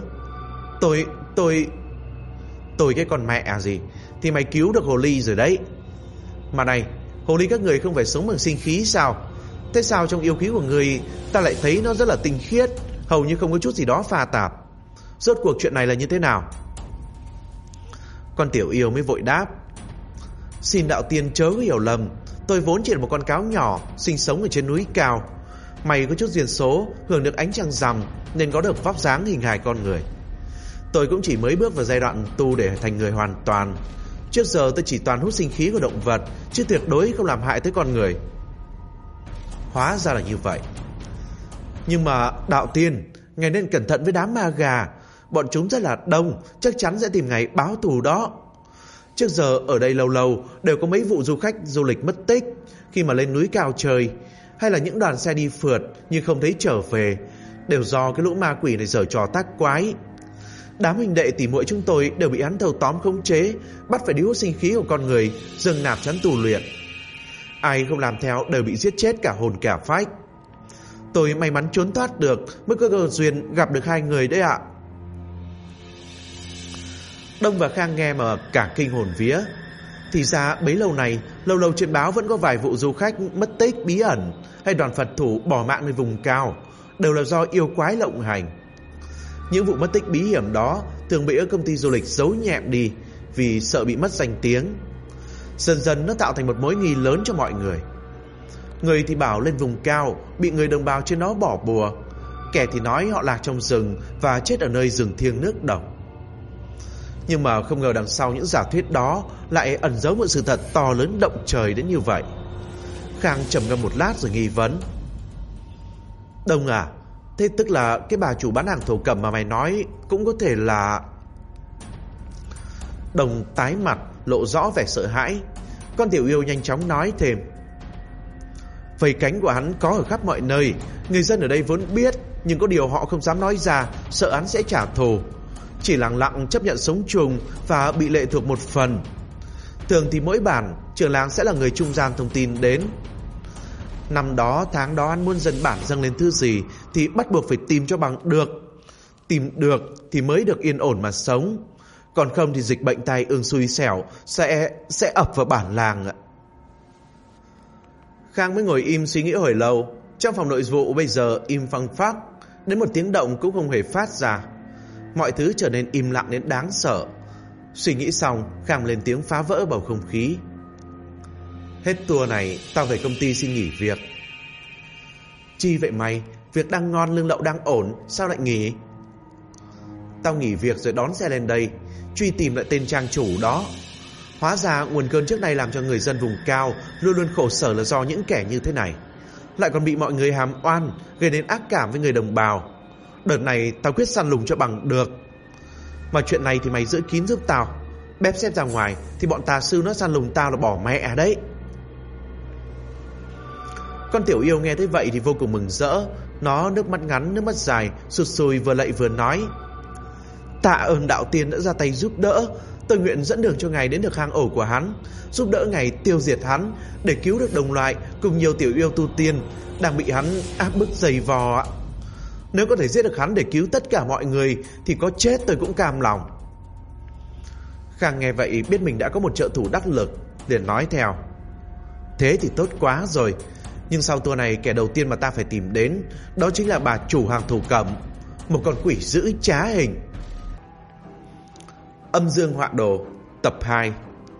Tôi cái con mẹ gì, thì mày cứu được hồ ly rồi đấy. Mà này, hồ ly các người không phải sống bằng sinh khí sao? Thế sao trong yêu khí của người ta lại thấy nó rất là tinh khiết, hầu như không có chút gì đó pha tạp? Rốt cuộc chuyện này là như thế nào?" Con tiểu yêu mới vội đáp: "Xin đạo tiên chớ có hiểu lầm, tôi vốn chỉ là một con cáo nhỏ sinh sống ở trên núi cao. May có chút duyên số hưởng được ánh trăng rằm nên có được vóc dáng hình hài con người. Tôi cũng chỉ mới bước vào giai đoạn tu để thành người hoàn toàn. Trước giờ tôi chỉ toàn hút sinh khí của động vật, chứ tuyệt đối không làm hại tới con người." Hóa ra là như vậy. "Nhưng mà đạo tiên, ngài nên cẩn thận với đám ma gà. Bọn chúng rất là đông, chắc chắn sẽ tìm ngày báo thù đó. Trước giờ ở đây lâu lâu đều có mấy vụ du khách du lịch mất tích khi mà lên núi cao chơi, hay là những đoàn xe đi phượt nhưng không thấy trở về, đều do cái lũ ma quỷ này giở trò tác quái. Đám huynh đệ tỉ muội chúng tôi đều bị hắn thâu tóm khống chế, bắt phải đi hút sinh khí của con người, dâng nạp cho hắn tù luyện. Ai không làm theo đều bị giết chết cả hồn cả phách. Tôi may mắn trốn thoát được, mới có cơ duyên gặp được hai người đấy ạ. Đông và Khang nghe mà cả kinh hồn vía. Thì ra bấy lâu này, lâu lâu trên báo vẫn có vài vụ du khách mất tích bí ẩn, hay đoàn Phật thủ bỏ mạng nơi vùng cao, đều là do yêu quái lộng hành. Những vụ mất tích bí hiểm đó thường bị các công ty du lịch giấu nhẹm đi vì sợ bị mất danh tiếng. Dần dần nó tạo thành một mối nghi lớn cho mọi người. Người thì bảo lên vùng cao bị người đồng bào trên đó bỏ bùa, kẻ thì nói họ lạc trong rừng và chết ở nơi rừng thiêng nước độc. Nhưng mà không ngờ đằng sau những giả thuyết đó lại ẩn giấu một sự thật to lớn động trời đến như vậy. Khang trầm ngâm một lát rồi nghi vấn: Đông à, thế tức là cái bà chủ bán hàng thổ cẩm mà mày nói cũng có thể là... Đông tái mặt, lộ rõ vẻ sợ hãi. Con tiểu yêu nhanh chóng nói thêm: Vây cánh của hắn có ở khắp mọi nơi. Người dân ở đây vốn biết, nhưng có điều họ không dám nói ra, sợ hắn sẽ trả thù. Chỉ lặng lặng chấp nhận sống chung và bị lệ thuộc một phần. Thường thì mỗi bản, trưởng làng sẽ là người trung gian thông tin đến. Năm đó, tháng đó hắn muốn dân bản dâng lên thứ gì thì bắt buộc phải tìm cho bằng được. Tìm được thì mới được yên ổn mà sống. Còn không thì dịch bệnh tai ương xui xẻo sẽ ập vào bản làng ạ. Khang mới ngồi im suy nghĩ hồi lâu. Trong phòng nội vụ bây giờ im phăng phắc, đến một tiếng động cũng không hề phát ra. Mọi thứ trở nên im lặng đến đáng sợ. Suy nghĩ xong, Khang lên tiếng phá vỡ bầu không khí: Hết tour này, tao về công ty xin nghỉ việc. Chi vậy mày? Việc đang ngon, lương lậu đang ổn, sao lại nghỉ? Tao nghỉ việc rồi đón xe lên đây, truy tìm lại tên trang chủ đó. Hóa ra nguồn cơn trước đây làm cho người dân vùng cao luôn luôn khổ sở là do những kẻ như thế này. Lại còn bị mọi người hàm oan, gây đến ác cảm với người đồng bào. Đợt này tao quyết săn lùng cho bằng được. Mà chuyện này thì mày giữ kín giúp tao. Bếp xếp ra ngoài thì bọn tà sư nó săn lùng tao là bỏ mẹ đấy. Con tiểu yêu nghe thấy vậy thì vô cùng mừng rỡ. Nó nước mắt ngắn nước mắt dài, sụt sùi vừa lạy vừa nói: Tạ ơn đạo tiên đã ra tay giúp đỡ. Tôi nguyện dẫn đường cho ngài đến được hang ổ của hắn, giúp đỡ ngài tiêu diệt hắn, để cứu được đồng loại cùng nhiều tiểu yêu tu tiên đang bị hắn áp bức dày vò. Nếu có thể giết được hắn để cứu tất cả mọi người thì có chết tôi cũng cam lòng. Khang nghe vậy biết mình đã có một trợ thủ đắc lực, liền nói theo: Thế thì tốt quá rồi. Nhưng sau tour này kẻ đầu tiên mà ta phải tìm đến đó chính là bà chủ hàng thổ cẩm, một con quỷ dữ trá hình. Âm dương họa đồ tập 2.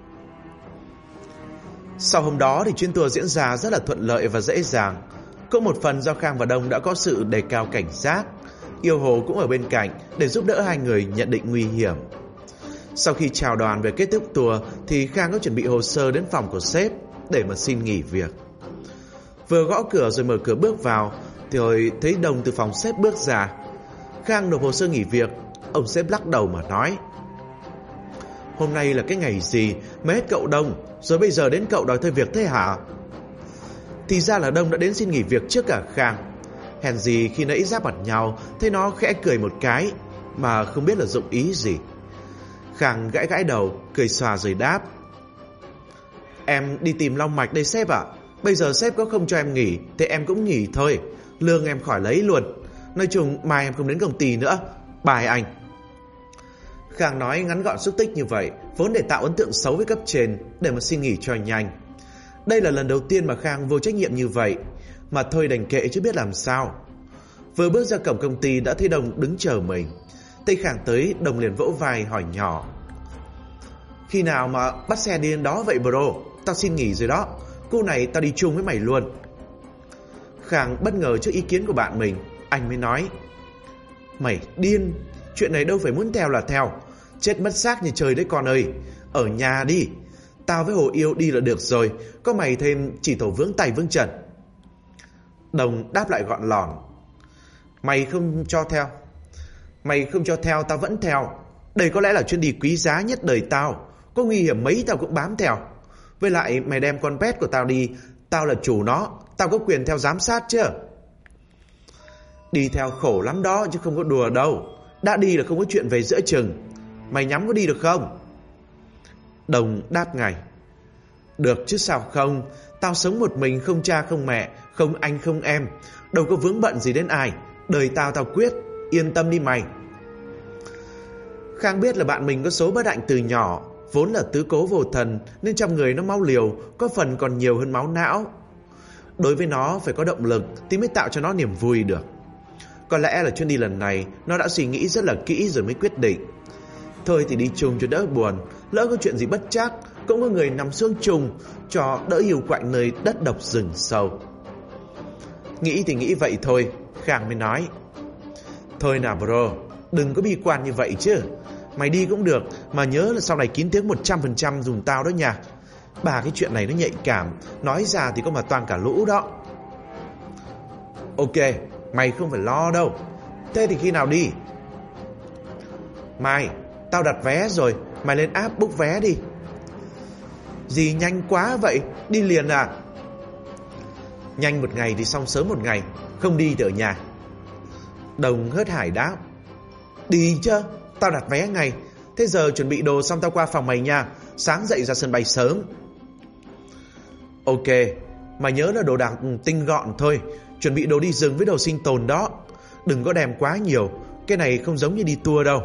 Sau hôm đó thì chuyến tour diễn ra rất là thuận lợi và dễ dàng. Cũng một phần do Khang và Đông đã có sự đề cao cảnh giác. Yêu Hồ cũng ở bên cạnh để giúp đỡ hai người nhận định nguy hiểm. Sau khi chào đoàn về kết thúc tour thì Khang có chuẩn bị hồ sơ đến phòng của sếp để mà xin nghỉ việc. Vừa gõ cửa rồi mở cửa bước vào thì thấy Đông từ phòng sếp bước ra. Khang nộp hồ sơ nghỉ việc. Ông sếp lắc đầu mà nói: Hôm nay là cái ngày gì mà hết cậu Đông rồi bây giờ đến cậu đòi thôi việc thế hả? Thì ra là Đông đã đến xin nghỉ việc trước cả Khang. Hèn gì khi nãy giáp mặt nhau thấy nó khẽ cười một cái mà không biết là dụng ý gì. Khang gãi gãi đầu, cười xòa rồi đáp: Em đi tìm Long Mạch đây sếp ạ. Bây giờ sếp có không cho em nghỉ thì em cũng nghỉ thôi. Lương em khỏi lấy luôn. Nói chung mai em không đến công ty nữa. Bye anh. Khang nói ngắn gọn xúc tích như vậy vốn để tạo ấn tượng xấu với cấp trên, để mà xin nghỉ cho nhanh. Đây là lần đầu tiên mà Khang vô trách nhiệm như vậy. Mà thôi đành kệ chứ biết làm sao. Vừa bước ra cổng công ty đã thấy Đông đứng chờ mình. Thấy Khang tới, Đông liền vỗ vai hỏi nhỏ: Khi nào mà bắt xe đi đến đó vậy bro? Tao xin nghỉ rồi đó. Cô này tao đi chung với mày luôn. Khang bất ngờ trước ý kiến của bạn mình. Anh mới nói: Mày điên. Chuyện này đâu phải muốn theo là theo. Chết mất xác như trời đấy con ơi. Ở nhà đi. Tao với Hồ Yêu đi là được rồi. Có mày thêm chỉ thổ vướng tay vướng chân. Đồng đáp lại gọn lỏn: Mày không cho theo tao vẫn theo. Đây có lẽ là chuyến đi quý giá nhất đời tao. Có nguy hiểm mấy tao cũng bám theo. Với lại mày đem con pet của tao đi, tao là chủ nó, tao có quyền theo giám sát chứ. Đi theo khổ lắm đó chứ không có đùa đâu. Đã đi là không có chuyện về giữa chừng. Mày nhắm có đi được không? Đồng đáp ngay. Được chứ sao không. Tao sống một mình, không cha không mẹ, không anh không em, đâu có vướng bận gì đến ai. Đời tao quyết. Yên tâm đi mày. Khang biết là bạn mình có số bất hạnh từ nhỏ, vốn là tứ cố vô thần, nên trong người nó máu liều, có phần còn nhiều hơn máu não. Đối với nó phải có động lực thì mới tạo cho nó niềm vui được. Có lẽ là chuyến đi lần này nó đã suy nghĩ rất là kỹ rồi mới quyết định. Thôi thì đi chung cho đỡ buồn, lỡ có chuyện gì bất trắc cũng có người nằm xuống chung, cho đỡ hiu quạnh nơi đất độc rừng sâu. Nghĩ thì nghĩ vậy thôi, Khang mới nói. Thôi nào bro, đừng có bi quan như vậy chứ. Mày đi cũng được, mà nhớ là sau này kín tiếng 100% dùng tao đó nha. Ba cái chuyện này nó nhạy cảm, nói ra thì có mà toang cả lũ đó. Ok, mày không phải lo đâu. Thế thì khi nào đi? Mai, tao đặt vé rồi, mày lên app book vé đi. Gì nhanh quá vậy, đi liền à? Nhanh một ngày thì xong sớm một ngày, không đi thì ở nhà. Đồng hớt hải đáp. Đi chứ, tao đặt vé ngay. Thế giờ chuẩn bị đồ xong tao qua phòng mày nha. Sáng dậy ra sân bay sớm. Ok, mà nhớ là đồ đạc tinh gọn thôi. Chuẩn bị đồ đi rừng với đồ sinh tồn đó. Đừng có đem quá nhiều, cái này không giống như đi tour đâu.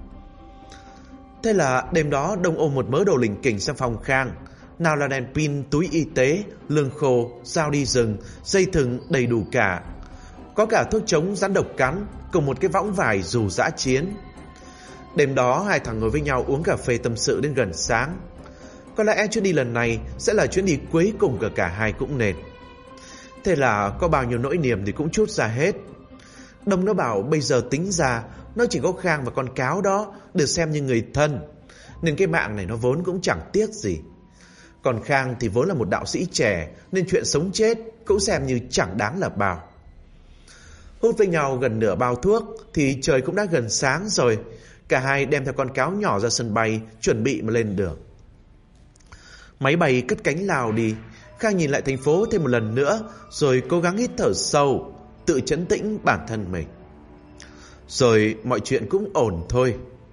Thế là đêm đó Đông ôm một mớ đồ lỉnh kỉnh sang phòng Khang. Nào là đèn pin, túi y tế, lương khô, dao đi rừng, dây thừng đầy đủ cả. Có cả thuốc chống rắn độc cắn, cùng một cái võng vải dù dã chiến. Đêm đó hai thằng ngồi với nhau uống cà phê tâm sự đến gần sáng. Có lẽ chuyến đi lần này sẽ là chuyến đi cuối cùng của cả hai cũng nên. Thế là có bao nhiêu nỗi niềm thì cũng trút ra hết. Đông nó bảo bây giờ tính ra nó chỉ có Khang và con cáo đó được xem như người thân, nên cái mạng này nó vốn cũng chẳng tiếc gì. Còn Khang thì vốn là một đạo sĩ trẻ, nên chuyện sống chết cũng xem như chẳng đáng là bao. Hút với nhau gần nửa bao thuốc thì trời cũng đã gần sáng rồi. Cả hai đem theo con cáo nhỏ ra sân bay, chuẩn bị mà lên đường. Máy bay cất cánh lao đi. Khang nhìn lại thành phố thêm một lần nữa, rồi cố gắng hít thở sâu, tự trấn tĩnh bản thân mình. Rồi mọi chuyện cũng ổn thôi.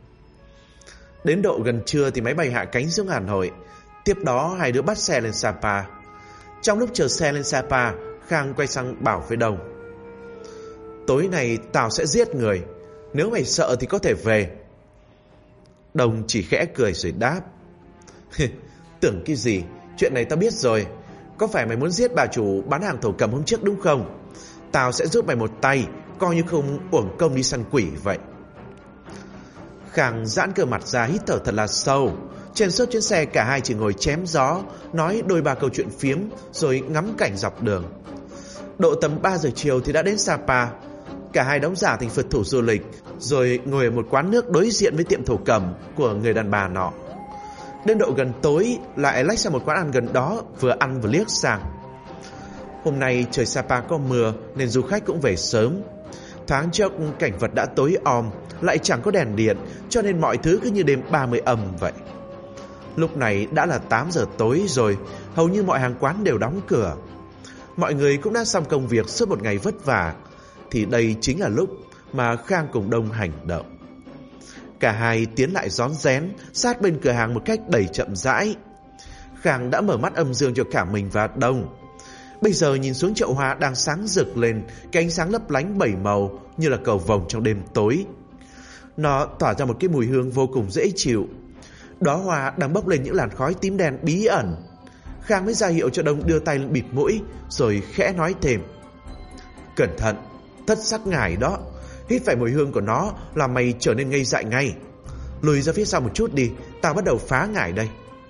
Đến độ gần trưa thì máy bay hạ cánh xuống Hà Nội. Tiếp đó hai đứa bắt xe lên Sapa. Trong lúc chờ xe lên Sapa, Khang quay sang bảo với Đông. Tối nay tao sẽ giết người. Nếu mày sợ thì có thể về. Đông chỉ khẽ cười rồi đáp. Tưởng cái gì, chuyện này tao biết rồi. Có phải mày muốn giết bà chủ bán hàng thổ cẩm hôm trước đúng không? Tao sẽ giúp mày một tay, coi như không uổng công đi săn quỷ vậy. Khang giãn cơ mặt ra hít thở thật là sâu. Trên suốt chuyến xe cả hai chỉ ngồi chém gió, nói đôi ba câu chuyện phiếm, rồi ngắm cảnh dọc đường. Độ tầm 3 giờ chiều thì đã đến Sapa. Cả hai đóng giả thành phượt thủ du lịch, rồi ngồi ở một quán nước đối diện với tiệm thổ cẩm của người đàn bà nọ. Đến độ gần tối lại lách sang một quán ăn gần đó, vừa ăn vừa liếc sang. Hôm nay trời Sapa có mưa nên du khách cũng về sớm. Thoáng chốc cảnh vật đã tối om, lại chẳng có đèn điện, cho nên mọi thứ cứ như đêm 30 âm vậy. Lúc này đã là 8 giờ tối rồi, hầu như mọi hàng quán đều đóng cửa. Mọi người cũng đã xong công việc suốt một ngày vất vả, thì đây chính là lúc mà Khang cùng Đông hành động. Cả hai tiến lại rón rén sát bên cửa hàng một cách đầy chậm rãi. Khang đã mở mắt âm dương cho cả mình và Đông. Bây giờ nhìn xuống chậu hoa đang sáng rực lên, cái ánh sáng lấp lánh bảy màu như là cầu vồng trong đêm tối. Nó tỏa ra một cái mùi hương vô cùng dễ chịu. Đóa hoa đang bốc lên những làn khói tím đen bí ẩn. Khang mới ra hiệu cho Đông đưa tay lên bịt mũi, rồi khẽ nói thêm. Cẩn thận, thất sắc ngải đó. Hít phải mùi hương của nó làm mày trở nên ngây dại ngay. Lùi ra phía sau một chút đi, tao bắt đầu phá ngải đây.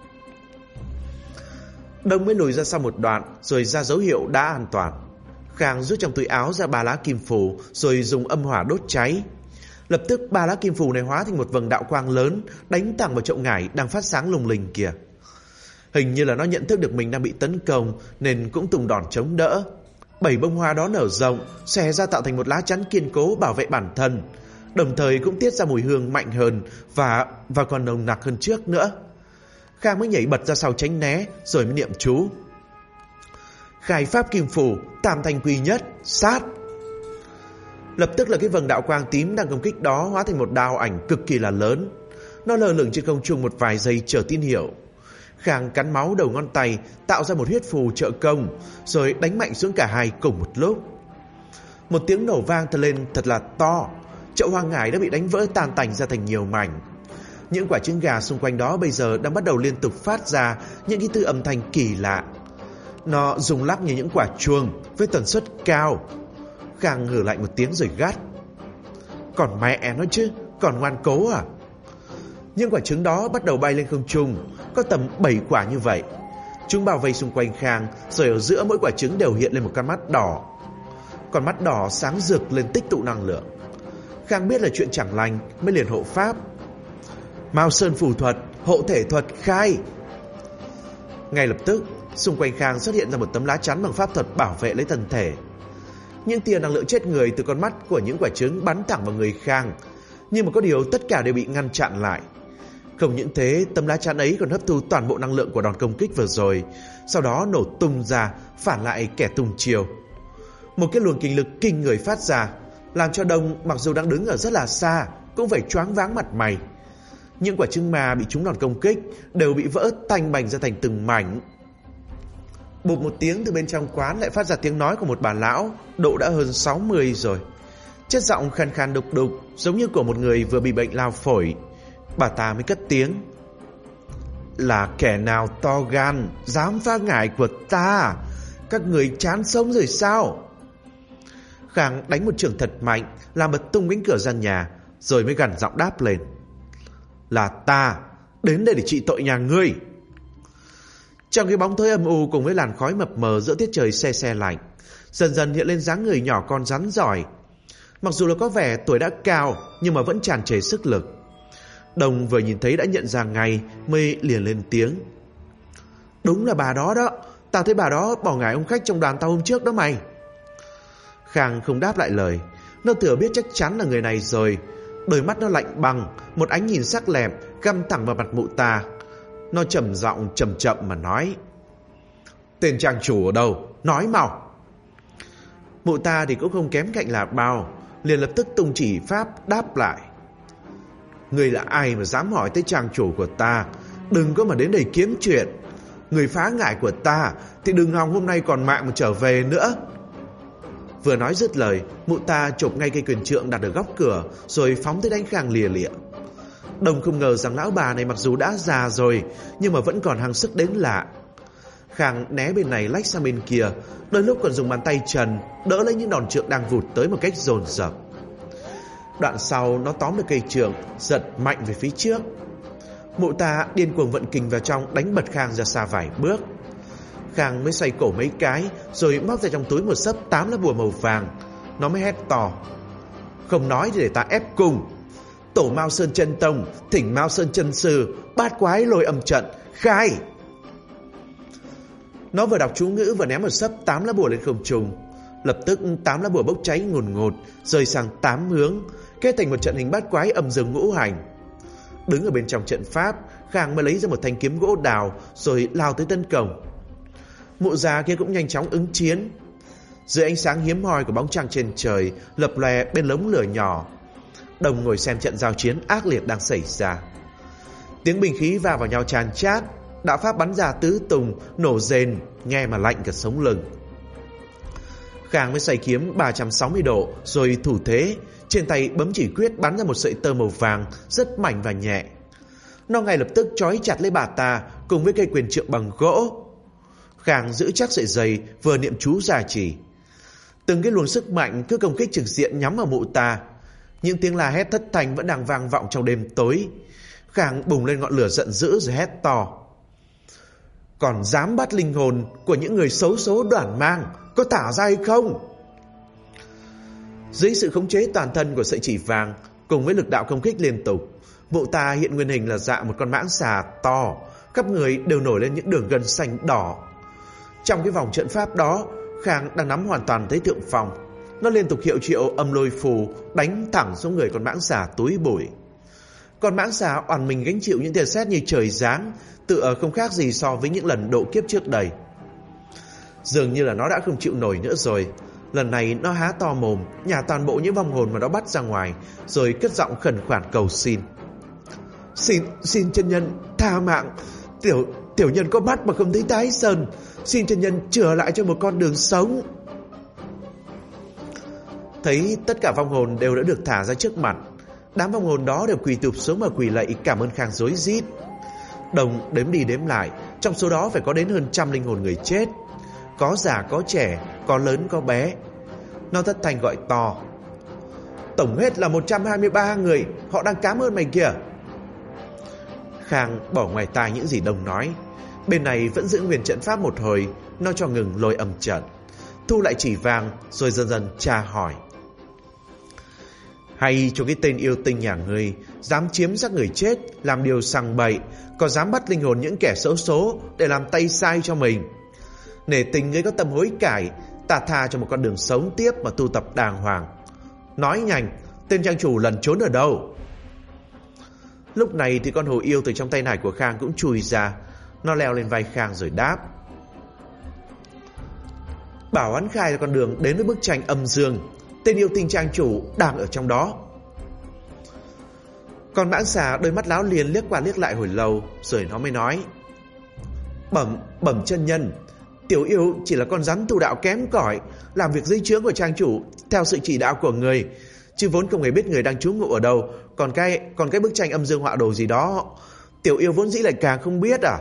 Đông mới lùi ra sau một đoạn, rồi ra dấu hiệu đã an toàn. Khang rút trong túi áo ra 3 lá kim phù, rồi dùng âm hỏa đốt cháy. Lập tức 3 lá kim phù này hóa thành một vầng đạo quang lớn, đánh thẳng vào chậu ngải đang phát sáng lung linh kìa. Hình như là nó nhận thức được mình đang bị tấn công, nên cũng tung đòn chống đỡ. 7 bông hoa đó nở rộng, xòe ra tạo thành một lá chắn kiên cố bảo vệ bản thân, đồng thời cũng tiết ra mùi hương mạnh hơn và còn nồng nặc hơn trước nữa. Khang mới nhảy bật ra sau tránh né, rồi mới niệm chú. Khai pháp kim phù, tam thanh quy nhất, sát. Lập tức là cái vầng đạo quang tím đang công kích đó hóa thành một đao ảnh cực kỳ là lớn. Nó lơ lửng trên không trung một vài giây chờ tín hiệu. Khang cắn máu đầu ngón tay, tạo ra một huyết phù trợ công, rồi đánh mạnh xuống cả hai cùng một lúc. Một tiếng nổ vang lên thật là to. Chậu hoa ngải đã bị đánh vỡ tan tành ra thành nhiều mảnh. Những quả trứng gà xung quanh đó bây giờ đang bắt đầu liên tục phát ra những cái âm thanh kỳ lạ. Nó rung lắc như những quả chuông với tần suất cao. Khang hừ lại một tiếng rồi gắt: còn mẹ nó chứ, còn ngoan cố à? Những quả trứng đó bắt đầu bay lên không trung, có tầm 7 quả như vậy. Chúng bao vây xung quanh Khang, rồi ở giữa mỗi quả trứng đều hiện lên một con mắt đỏ. Con mắt đỏ sáng rực lên tích tụ năng lượng. Khang biết là chuyện chẳng lành, mới liền hộ pháp: Mao Sơn phù thuật, hộ thể thuật khai. Ngay lập tức, xung quanh Khang xuất hiện ra một tấm lá chắn bằng pháp thuật bảo vệ lấy thân thể. Những tia năng lượng chết người từ con mắt của những quả trứng bắn thẳng vào người Khang, nhưng mà có điều tất cả đều bị ngăn chặn lại. Không những thế, tấm lá chắn ấy còn hấp thu toàn bộ năng lượng của đòn công kích vừa rồi, sau đó nổ tung ra, phản lại kẻ tung chiêu. Một cái luồng kinh lực kinh người phát ra, làm cho Đông mặc dù đang đứng ở rất là xa cũng phải choáng váng mặt mày. Những quả trứng ma bị trúng đòn công kích đều bị vỡ tanh bành ra thành từng mảnh. Bụp một tiếng, từ bên trong quán lại phát ra tiếng nói của một bà lão, độ đã hơn 60 rồi. Chất giọng khàn khàn đục đục, giống như của một người vừa bị bệnh lao phổi. Bà ta mới cất tiếng: là kẻ nào to gan dám phá ngải của ta? Các người chán sống rồi sao? Khang đánh một chưởng thật mạnh, làm bật tung cánh cửa gian nhà, rồi mới gằn giọng đáp lên: là ta đến đây để trị tội nhà ngươi. Trong cái bóng tối âm u cùng với làn khói mập mờ giữa tiết trời se se lạnh, dần dần hiện lên dáng người nhỏ con rắn giỏi. Mặc dù là có vẻ tuổi đã cao, nhưng mà vẫn tràn trề sức lực. Đồng vừa nhìn thấy đã nhận ra ngay, mới liền lên tiếng: đúng là bà đó đó, tao thấy bà đó bỏ ngải ông khách trong đoàn tao hôm trước đó mày. Khang không đáp lại lời. Nó thừa biết chắc chắn là người này rồi. Đôi mắt nó lạnh băng, một ánh nhìn sắc lẹm găm thẳng vào mặt mụ ta. Nó trầm giọng chậm chậm mà nói: tên trang chủ ở đâu? Nói mau. Mụ ta thì cũng không kém cạnh là bao, liền lập tức tung chỉ pháp đáp lại: người là ai mà dám hỏi tới trang chủ của ta? Đừng có mà đến đây kiếm chuyện. Người phá ngải của ta thì đừng hòng hôm nay còn mạng mà trở về nữa. Vừa nói dứt lời, mụ ta chộp ngay cây quyền trượng đặt ở góc cửa, rồi phóng tới đánh Khang lìa lịa. Đồng không ngờ rằng lão bà này mặc dù đã già rồi, nhưng mà vẫn còn hăng sức đến lạ. Khang né bên này lách sang bên kia, đôi lúc còn dùng bàn tay trần đỡ lấy những đòn trượng đang vụt tới một cách dồn dập. Đoạn sau nó tóm được cây trượng, giật mạnh về phía trước. Mụ ta điên cuồng vận kình vào trong, đánh bật Khang ra xa vài bước. Khang mới xoay cổ mấy cái, rồi móc ra trong túi một xấp 8 lá bùa màu vàng. Nó mới hét to: không nói thì để ta ép cùng. Tổ Mao Sơn chân tông, thỉnh Mao Sơn chân sư, bát quái lôi âm trận, khai. Nó vừa đọc chú ngữ vừa ném một xấp 8 lá bùa lên không trung. Lập tức 8 lá bùa bốc cháy ngùn ngụt, rơi sang 8 hướng, kết thành một trận hình bát quái âm dương ngũ hành. Đứng ở bên trong trận pháp, Khang mới lấy ra một thanh kiếm gỗ đào, rồi lao tới tấn công. Mụ già kia cũng nhanh chóng ứng chiến. Dưới ánh sáng hiếm hoi của bóng trăng trên trời, lập lòe bên lống lửa nhỏ, Đồng ngồi xem trận giao chiến ác liệt đang xảy ra. Tiếng binh khí va vào nhau tràn trát, đạo pháp bắn ra tứ tung, nổ rền, nghe mà lạnh cả sống lưng. Khang mới xoay kiếm 360 độ, rồi thủ thế, trên tay bấm chỉ quyết bắn ra một sợi tơ màu vàng rất mảnh và nhẹ. Nó ngay lập tức trói chặt lấy bà ta cùng với cây quyền trượng bằng gỗ. Khang giữ chắc sợi dây, vừa niệm chú gia trì. Từng cái luồng sức mạnh cứ công kích trực diện nhắm vào mụ ta. Những tiếng la hét thất thanh vẫn đang vang vọng trong đêm tối. Khang bùng lên ngọn lửa giận dữ rồi hét to: còn dám bắt linh hồn của những người xấu số Đoàn Mang, có thả ra hay không? Dưới sự khống chế toàn thân của sợi chỉ vàng cùng với lực đạo công kích liên tục, mụ ta hiện nguyên hình là dạng một con mãng xà to, khắp người đều nổi lên những đường gân xanh đỏ. Trong cái vòng trận pháp đó, Khang đang nắm hoàn toàn tới thượng phòng. Nó liên tục hiệu triệu âm lôi phù đánh thẳng xuống người con mãng xà túi bụi. Con mãng xà oằn mình gánh chịu những tia sét như trời giáng, tựa không khác gì so với những lần độ kiếp trước đây. Dường như là nó đã không chịu nổi nữa rồi. Lần này nó há to mồm, nhả toàn bộ những vong hồn mà nó bắt ra ngoài, rồi cất giọng khẩn khoản cầu xin. Xin chân nhân tha mạng. Tiểu nhân có mắt mà không thấy Thái Sơn. Xin chân nhân chữa lại cho một con đường sống. Thấy tất cả vong hồn đều đã được thả ra trước mặt, đám vong hồn đó đều quỳ tụp xuống mà quỳ lạy cảm ơn Khang rối rít. Đồng đếm đi đếm lại, trong số đó phải có đến hơn 100 linh hồn người chết. Có già có trẻ, có lớn có bé. Nó thất thanh gọi to. Tổng hết là 123 người, họ đang cảm ơn mày kìa. Khang bỏ ngoài tai những gì Đồng nói. Bên này vẫn giữ nguyên trận pháp một hồi, nó cho ngừng lôi âm trận, thu lại chỉ vàng, rồi dần dần tra hỏi. Hay cho cái tên yêu tinh nhà ngươi, dám chiếm xác người chết, làm điều sằng bậy, còn dám bắt linh hồn những kẻ xấu số để làm tay sai cho mình. Nể tình ngươi có tâm hối cải, ta tha cho một con đường sống tiếp mà tu tập đàng hoàng. Nói nhanh, tên trang chủ lần trốn ở đâu? Lúc này thì con hồ yêu từ trong tay nải của Khang cũng chui ra. Nó leo lên vai Khang rồi đáp. Bảo hắn khai ra con đường đến với bức tranh âm dương. Tên yêu tinh trang chủ đang ở trong đó. Con mãng xà đôi mắt láo liền liếc qua liếc lại hồi lâu, rồi nó mới nói. Bẩm chân nhân, tiểu yêu chỉ là con rắn tu đạo kém cỏi, làm việc dưới trướng của trang chủ theo sự chỉ đạo của người, chứ vốn không hề biết người đang trú ngụ ở đâu. Còn cái bức tranh âm dương họa đồ gì đó, tiểu yêu vốn dĩ lại càng không biết à?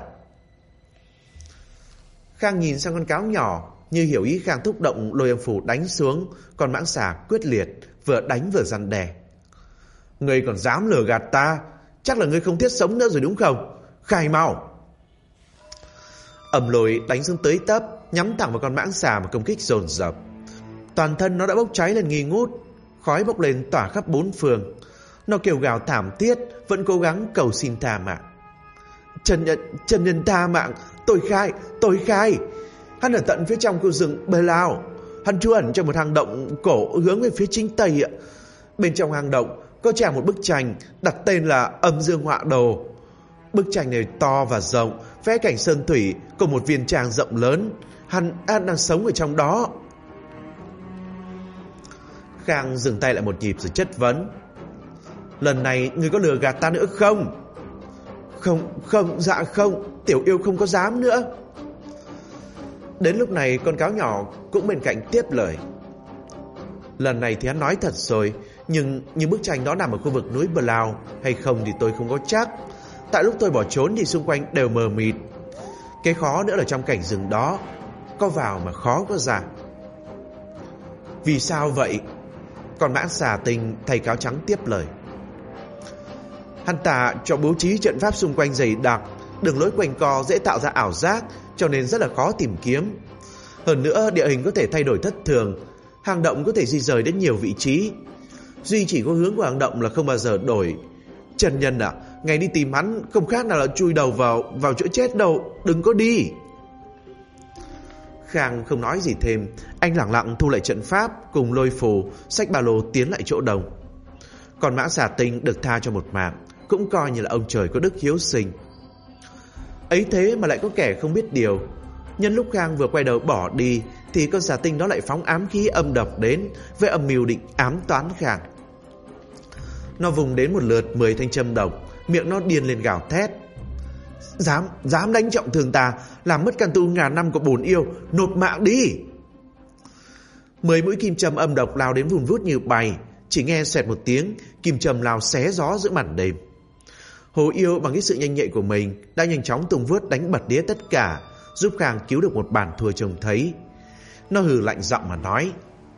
Khang nhìn sang con cáo nhỏ, như hiểu ý Khang thúc động lôi âm phủ đánh xuống. Con mãng xà quyết liệt, vừa đánh vừa răn đè. Ngươi còn dám lừa gạt ta, chắc là ngươi không thiết sống nữa rồi đúng không? Khai mau! Ầm lôi đánh xuống tới tấp, nhắm thẳng vào con mãng xà mà công kích dồn dập. Toàn thân nó đã bốc cháy lên nghi ngút, khói bốc lên tỏa khắp bốn phương. Nó kêu gào thảm thiết, vẫn cố gắng cầu xin tha mạng. Chân nhân tha mạng, tôi khai. Hắn ở tận phía trong khu rừng Bê Lao. Hắn trú ẩn trong một hang động cổ hướng về phía chính tây ạ. Bên trong hang động có treo một bức tranh đặt tên là Âm Dương Họa Đồ. Bức tranh này to và rộng, vẽ cảnh sơn thủy cùng một viên tràng rộng lớn. Hắn đang sống ở trong đó. Khang dừng tay lại một nhịp rồi chất vấn. Lần này ngươi có lừa gạt ta nữa không? Dạ không, tiểu yêu không có dám nữa. Đến lúc này con cáo nhỏ cũng bên cạnh tiếp lời. Lần này thì hắn nói thật rồi, nhưng bức tranh đó nằm ở khu vực núi Bờ Lao hay không thì tôi không có chắc. Tại lúc tôi bỏ trốn thì xung quanh đều mờ mịt. Cái khó nữa là trong cảnh rừng đó, có vào mà khó có ra. Vì sao vậy? Còn mãng xà tinh thầy cáo trắng tiếp lời. Hắn ta cho bố trí trận pháp xung quanh dày đặc, đường lối quanh co dễ tạo ra ảo giác, cho nên rất là khó tìm kiếm. Hơn nữa địa hình có thể thay đổi thất thường, hang động có thể di rời đến nhiều vị trí. Duy chỉ có hướng của hang động là không bao giờ đổi. Chân nhân à, ngày đi tìm hắn không khác nào là chui đầu vào chỗ chết đâu, đừng có đi. Khang không nói gì thêm, anh lẳng lặng thu lại trận pháp cùng lôi phù, xách ba lô tiến lại chỗ Đồng. Còn mãng xà tinh được tha cho một mạng, cũng coi như là ông trời có đức hiếu sinh. Ấy thế mà lại có kẻ không biết điều. Nhân lúc Khang vừa quay đầu bỏ đi thì con xà tinh đó lại phóng ám khí âm độc đến với âm mưu định ám toán Khang. Nó vùng đến một lượt 10 thanh châm độc, miệng nó điên lên gào thét. Dám đánh trọng thương ta, làm mất căn tu ngàn năm của bổn yêu, nộp mạng đi. 10 mũi kim châm âm độc lao đến vùn vút như bay. Chỉ nghe xoẹt một tiếng, kim châm lao xé gió giữa màn đêm. Hồ yêu bằng cái sự nhanh nhạy của mình đã nhanh chóng tung vuốt đánh bật đĩa tất cả, giúp Khang cứu được một bàn thua trông thấy. Nó hừ lạnh giọng mà nói.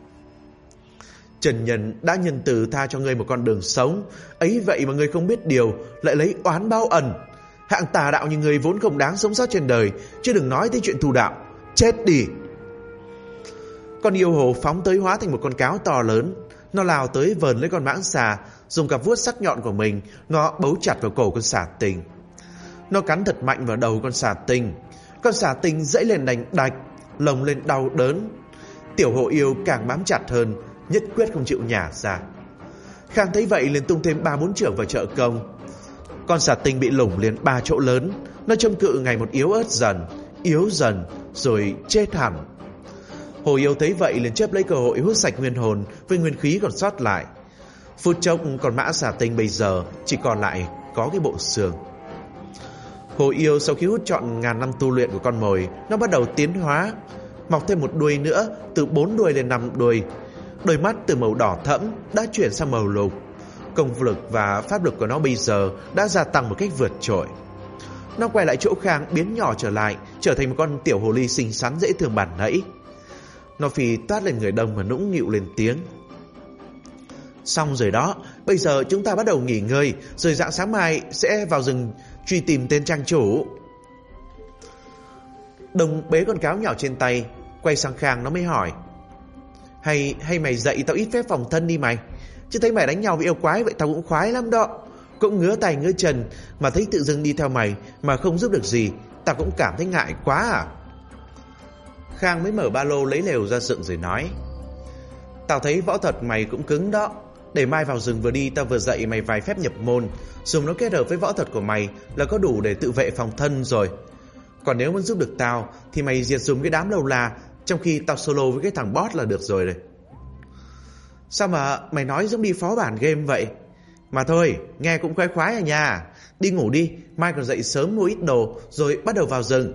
Trần nhân đã nhân từ tha cho ngươi một con đường sống, ấy vậy mà ngươi không biết điều, lại lấy oán báo ẩn. Hạng tà đạo như ngươi vốn không đáng sống sót trên đời, chứ đừng nói tới chuyện thù đạo. Chết đi! Con yêu hồ phóng tới hóa thành một con cáo to lớn. Nó lao tới vờn lấy con mãng xà, dùng cặp vuốt sắc nhọn của mình, nó bấu chặt vào cổ con xà tinh. Nó cắn thật mạnh vào đầu con xà tinh. Con xà tinh dãy lên đành đạch, lồng lên đau đớn. Tiểu hồ yêu càng bám chặt hơn, nhất quyết không chịu nhả ra. Khang thấy vậy liền tung thêm 3-4 chưởng vào trợ công. Con xà tinh bị lủng liền 3 chỗ lớn. Nó trông cự ngày một yếu dần rồi chết hẳn. Hồ Yêu thấy vậy liền chớp lấy cơ hội hút sạch nguyên hồn với nguyên khí còn sót lại. Phút chốc còn mã xà tinh bây giờ chỉ còn lại có cái bộ xương. Hồ Yêu sau khi hút trọn ngàn năm tu luyện của con mồi, nó bắt đầu tiến hóa, mọc thêm một đuôi nữa, từ 4 đuôi lên 5 đuôi. Đôi mắt từ màu đỏ thẫm đã chuyển sang màu lục. Công lực và pháp lực của nó bây giờ đã gia tăng một cách vượt trội. Nó quay lại chỗ Khang biến nhỏ trở lại, trở thành một con tiểu hồ ly xinh xắn dễ thương bản nãy. Nó phi toát lên người Đông mà nũng nịu lên tiếng. Xong rồi đó, bây giờ chúng ta bắt đầu nghỉ ngơi, rồi rạng sáng mai sẽ vào rừng truy tìm tên trang chủ. Đông bế con cáo nhỏ trên tay, quay sang Khang nó mới hỏi. Hay mày dạy tao ít phép phòng thân đi mày. Chứ thấy mày đánh nhau với yêu quái vậy tao cũng khoái lắm đó. Cũng ngứa tay ngứa chân, mà thấy tự dưng đi theo mày mà không giúp được gì, tao cũng cảm thấy ngại quá à. Khang mới mở ba lô lấy lều ra dựng rồi nói. Tao thấy võ thuật mày cũng cứng đó. Để mai vào rừng vừa đi tao vừa dạy mày vài phép nhập môn, dùng nó kết hợp với võ thuật của mày là có đủ để tự vệ phòng thân rồi. Còn nếu muốn giúp được tao thì mày diệt dùng cái đám lâu la, trong khi tao solo với cái thằng boss là được rồi đây. Sao mà mày nói giống đi phó bản game vậy? Mà thôi, nghe cũng khoái khoái à nha. Đi ngủ đi, mai còn dậy sớm mua ít đồ rồi bắt đầu vào rừng.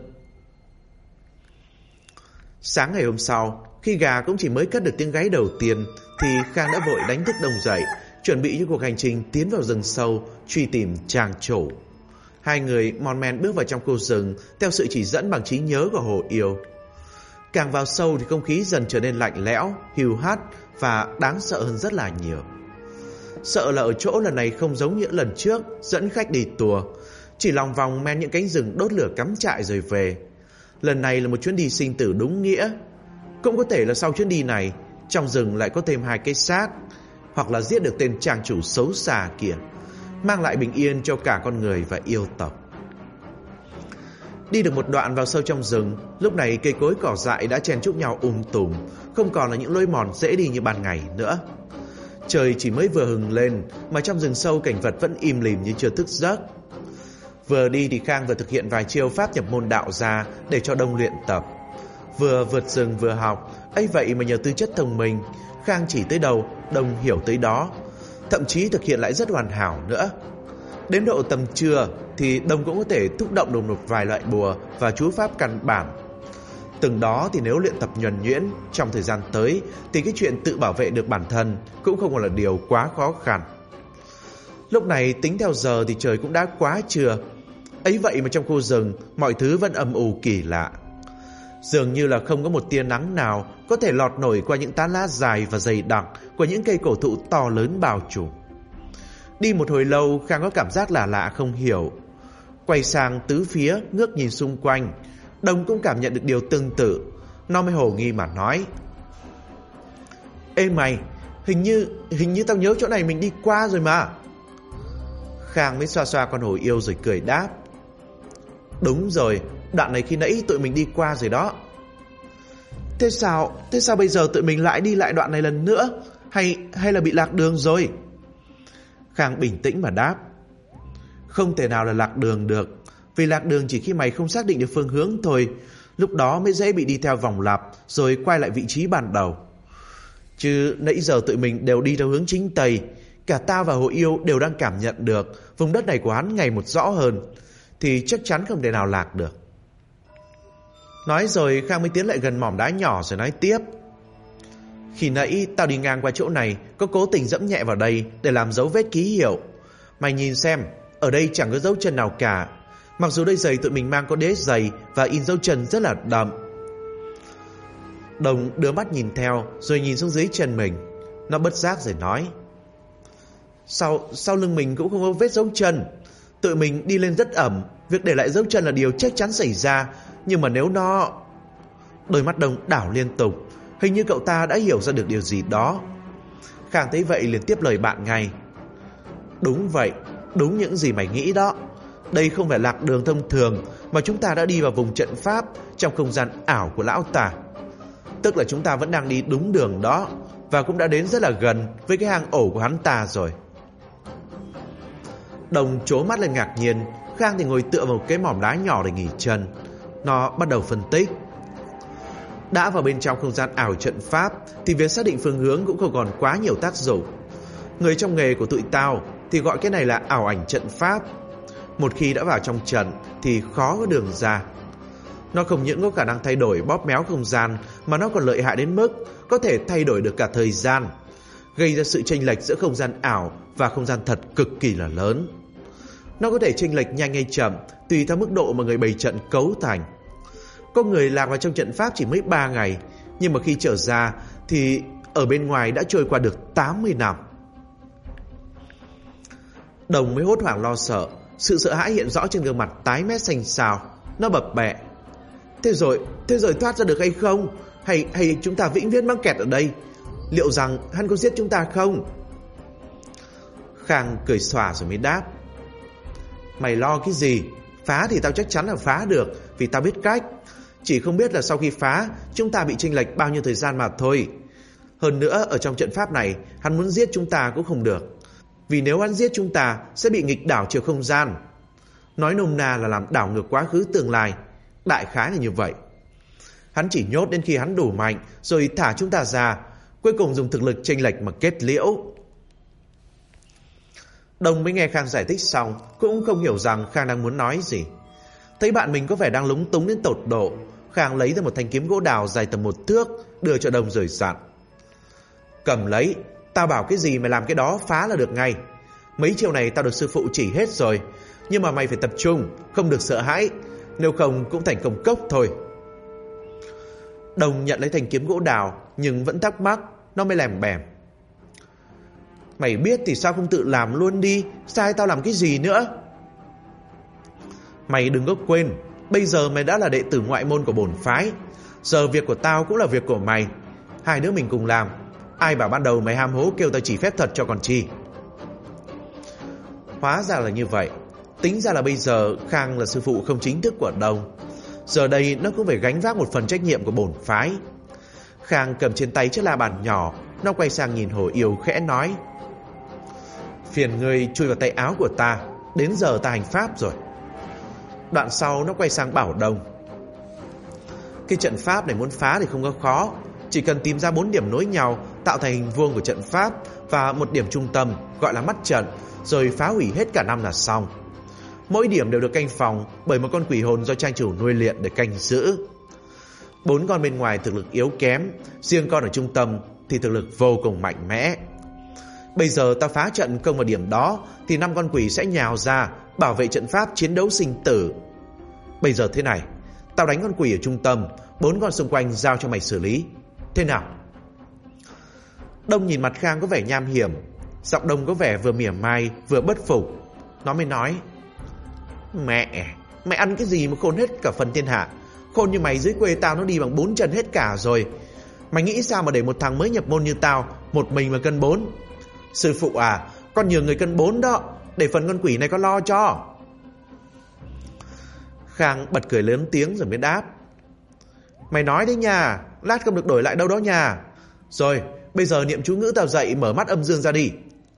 Sáng ngày hôm sau, khi gà cũng chỉ mới cất được tiếng gáy đầu tiên thì Khang đã vội đánh thức Đông dậy, chuẩn bị cho cuộc hành trình tiến vào rừng sâu truy tìm trang chủ. Hai người mon men bước vào trong khu rừng theo sự chỉ dẫn bằng trí nhớ của Hồ Yêu. Càng vào sâu thì không khí dần trở nên lạnh lẽo, hiu hắt và đáng sợ hơn rất là nhiều. Sợ là ở chỗ lần này không giống như lần trước dẫn khách đi tour, chỉ lòng vòng men những cánh rừng đốt lửa cắm trại rồi về. Lần này là một chuyến đi sinh tử đúng nghĩa. Cũng có thể là sau chuyến đi này, trong rừng lại có thêm 2 cái xác, hoặc là giết được tên trang chủ xấu xa kia, mang lại bình yên cho cả con người và yêu tộc. Đi được một đoạn vào sâu trong rừng, lúc này cây cối cỏ dại đã chen chúc nhau tùm, không còn là những lối mòn dễ đi như ban ngày nữa. Trời chỉ mới vừa hừng lên mà trong rừng sâu cảnh vật vẫn im lìm như chưa thức giấc. Vừa đi thì Khang vừa thực hiện vài chiêu pháp nhập môn đạo ra để cho Đông luyện tập. Vừa vượt rừng vừa học, ấy vậy mà nhờ tư chất thông minh, Khang chỉ tới đâu Đông hiểu tới đó, thậm chí thực hiện lại rất hoàn hảo nữa. Đến độ tầm trưa thì Đông cũng có thể thúc động được một vài loại bùa và chú pháp căn bản. Từng đó thì nếu luyện tập nhuần nhuyễn trong thời gian tới thì cái chuyện tự bảo vệ được bản thân cũng không còn là điều quá khó khăn. Lúc này tính theo giờ thì trời cũng đã quá trưa. Ấy vậy mà trong khu rừng mọi thứ vẫn âm u kỳ lạ. Dường như là không có một tia nắng nào có thể lọt nổi qua những tán lá dài và dày đặc của những cây cổ thụ to lớn bao trùm. Đi một hồi lâu, Khang có cảm giác lạ lạ không hiểu. Quay sang tứ phía ngước nhìn xung quanh, Đông cũng cảm nhận được điều tương tự. Nó mới hồ nghi mà nói. Ê mày, hình như tao nhớ chỗ này mình đi qua rồi mà. Khang mới xoa xoa con Hồ Yêu rồi cười đáp. Đúng rồi, đoạn này khi nãy tụi mình đi qua rồi đó. Thế sao bây giờ tụi mình lại đi lại đoạn này lần nữa? Hay là bị lạc đường rồi? Khang bình tĩnh mà đáp. Không thể nào là lạc đường được, vì lạc đường chỉ khi mày không xác định được phương hướng thôi. Lúc đó mới dễ bị đi theo vòng lặp rồi quay lại vị trí ban đầu. Chứ nãy giờ tụi mình đều đi theo hướng chính Tây. Cả tao và Hồ Yêu đều đang cảm nhận được vùng đất này của hắn ngày một rõ hơn, thì chắc chắn không thể nào lạc được. Nói rồi Khang mới tiến lại gần mỏm đá nhỏ rồi nói tiếp. Khi nãy tao đi ngang qua chỗ này, có cố tình dẫm nhẹ vào đây để làm dấu vết ký hiệu. Mày nhìn xem, ở đây chẳng có dấu chân nào cả. Mặc dù đôi giày tụi mình mang có đế dày và in dấu chân rất là đậm. Đồng đưa mắt nhìn theo rồi nhìn xuống dưới chân mình. Nó bất giác rồi nói. Sau lưng mình cũng không có vết dấu chân. Tụi mình đi lên rất ẩm, việc để lại dấu chân là điều chắc chắn xảy ra. Nhưng mà nếu nó... Đôi mắt Đồng đảo liên tục. Hình như cậu ta đã hiểu ra được điều gì đó. Khang thấy vậy liền tiếp lời bạn ngay. Đúng vậy, đúng những gì mày nghĩ đó. Đây không phải lạc đường thông thường, mà chúng ta đã đi vào vùng trận pháp trong không gian ảo của lão ta. Tức là chúng ta vẫn đang đi đúng đường đó, và cũng đã đến rất là gần với cái hang ổ của hắn ta rồi. Đồng trố mắt lên ngạc nhiên. Khang thì ngồi tựa vào cái mỏm đá nhỏ để nghỉ chân. Nó bắt đầu phân tích. Đã vào bên trong không gian ảo trận pháp thì việc xác định phương hướng cũng không còn quá nhiều tác dụng. Người trong nghề của tụi tao thì gọi cái này là ảo ảnh trận pháp. Một khi đã vào trong trận thì khó có đường ra. Nó không những có khả năng thay đổi bóp méo không gian, mà nó còn lợi hại đến mức có thể thay đổi được cả thời gian, gây ra sự chênh lệch giữa không gian ảo và không gian thật cực kỳ là lớn. Nó có thể chênh lệch nhanh hay chậm tùy theo mức độ mà người bày trận cấu thành. Có người lạc vào trong trận pháp chỉ mới 3 ngày, nhưng mà khi trở ra thì ở bên ngoài đã trôi qua được 80 năm. Đồng mới hốt hoảng lo sợ, sự sợ hãi hiện rõ trên gương mặt tái mét xanh xao. Nó bập bẹ: Thế rồi thoát ra được hay không? Hay chúng ta vĩnh viễn mắc kẹt ở đây? Liệu rằng hắn có giết chúng ta không? Khang cười xòa rồi mới đáp: Mày lo cái gì? Phá thì tao chắc chắn là phá được, vì tao biết cách. Chỉ không biết là sau khi phá, chúng ta bị chênh lệch bao nhiêu thời gian mà thôi. Hơn nữa, ở trong trận pháp này, hắn muốn giết chúng ta cũng không được, vì nếu hắn giết chúng ta sẽ bị nghịch đảo chiều không gian. Nói nôm na là làm đảo ngược quá khứ tương lai. Đại khái là như vậy. Hắn chỉ nhốt đến khi hắn đủ mạnh, rồi thả chúng ta ra, cuối cùng dùng thực lực chênh lệch mà kết liễu. Đồng mới nghe Khang giải thích xong cũng không hiểu rằng Khang đang muốn nói gì. Thấy bạn mình có vẻ đang lúng túng đến tột độ, Khang lấy ra một thanh kiếm gỗ đào dài tầm 1 thước, đưa cho Đồng rồi dặn: Cầm lấy, tao bảo cái gì mày làm cái đó, phá là được ngay. Mấy chiêu này tao được sư phụ chỉ hết rồi, nhưng mà mày phải tập trung, không được sợ hãi, nếu không cũng thành công cốc thôi. Đồng nhận lấy thanh kiếm gỗ đào, nhưng vẫn thắc mắc. Nó mới lèm bèm: Mày biết thì sao không tự làm luôn đi, sai tao làm cái gì nữa? Mày đừng có quên, bây giờ mày đã là đệ tử ngoại môn của bổn phái, giờ việc của tao cũng là việc của mày. Hai đứa mình cùng làm. Ai bảo ban đầu mày ham hố kêu tao chỉ phép thật cho còn chi. Hóa ra là như vậy. Tính ra là bây giờ Khang là sư phụ không chính thức của Đồng. Giờ đây nó cũng phải gánh vác một phần trách nhiệm của bổn phái. Khang cầm trên tay chiếc la bàn nhỏ. Nó quay sang nhìn Hồ Yêu khẽ nói: Phiền ngươi chui vào tay áo của ta, đến giờ ta hành pháp rồi. Đoạn sau nó quay sang bảo Đồng: Cái trận pháp này muốn phá thì không có khó. Chỉ cần tìm ra 4 điểm nối nhau tạo thành hình vuông của trận pháp và một điểm trung tâm gọi là mắt trận, rồi phá hủy hết cả 5 là xong. Mỗi điểm đều được canh phòng bởi một con quỷ hồn do trang chủ nuôi luyện để canh giữ. 4 con bên ngoài thực lực yếu kém, riêng con ở trung tâm thì thực lực vô cùng mạnh mẽ. Bây giờ ta phá trận công vào điểm đó thì 5 con quỷ sẽ nhào ra bảo vệ trận pháp, chiến đấu sinh tử. Bây giờ thế này, tao đánh con quỷ ở trung tâm, 4 con xung quanh giao cho mày xử lý. Thế nào? Đông nhìn mặt Khang có vẻ nham hiểm, giọng Đông có vẻ vừa mỉa mai vừa bất phục. Nó mới nói: Mẹ, mày ăn cái gì mà khôn hết cả phần thiên hạ? Khôn như mày dưới quê tao nó đi bằng 4 chân hết cả rồi. Mày nghĩ sao mà để một thằng mới nhập môn như tao một mình mà cân 4? Sư phụ à, con nhường người cân 4 đó, để phần con quỷ này có lo cho. Khang bật cười lớn tiếng rồi mới đáp: Mày nói đấy nha, lát không được đổi lại đâu đó nha. Rồi, bây giờ niệm chú ngữ tao dậy, mở mắt âm dương ra đi.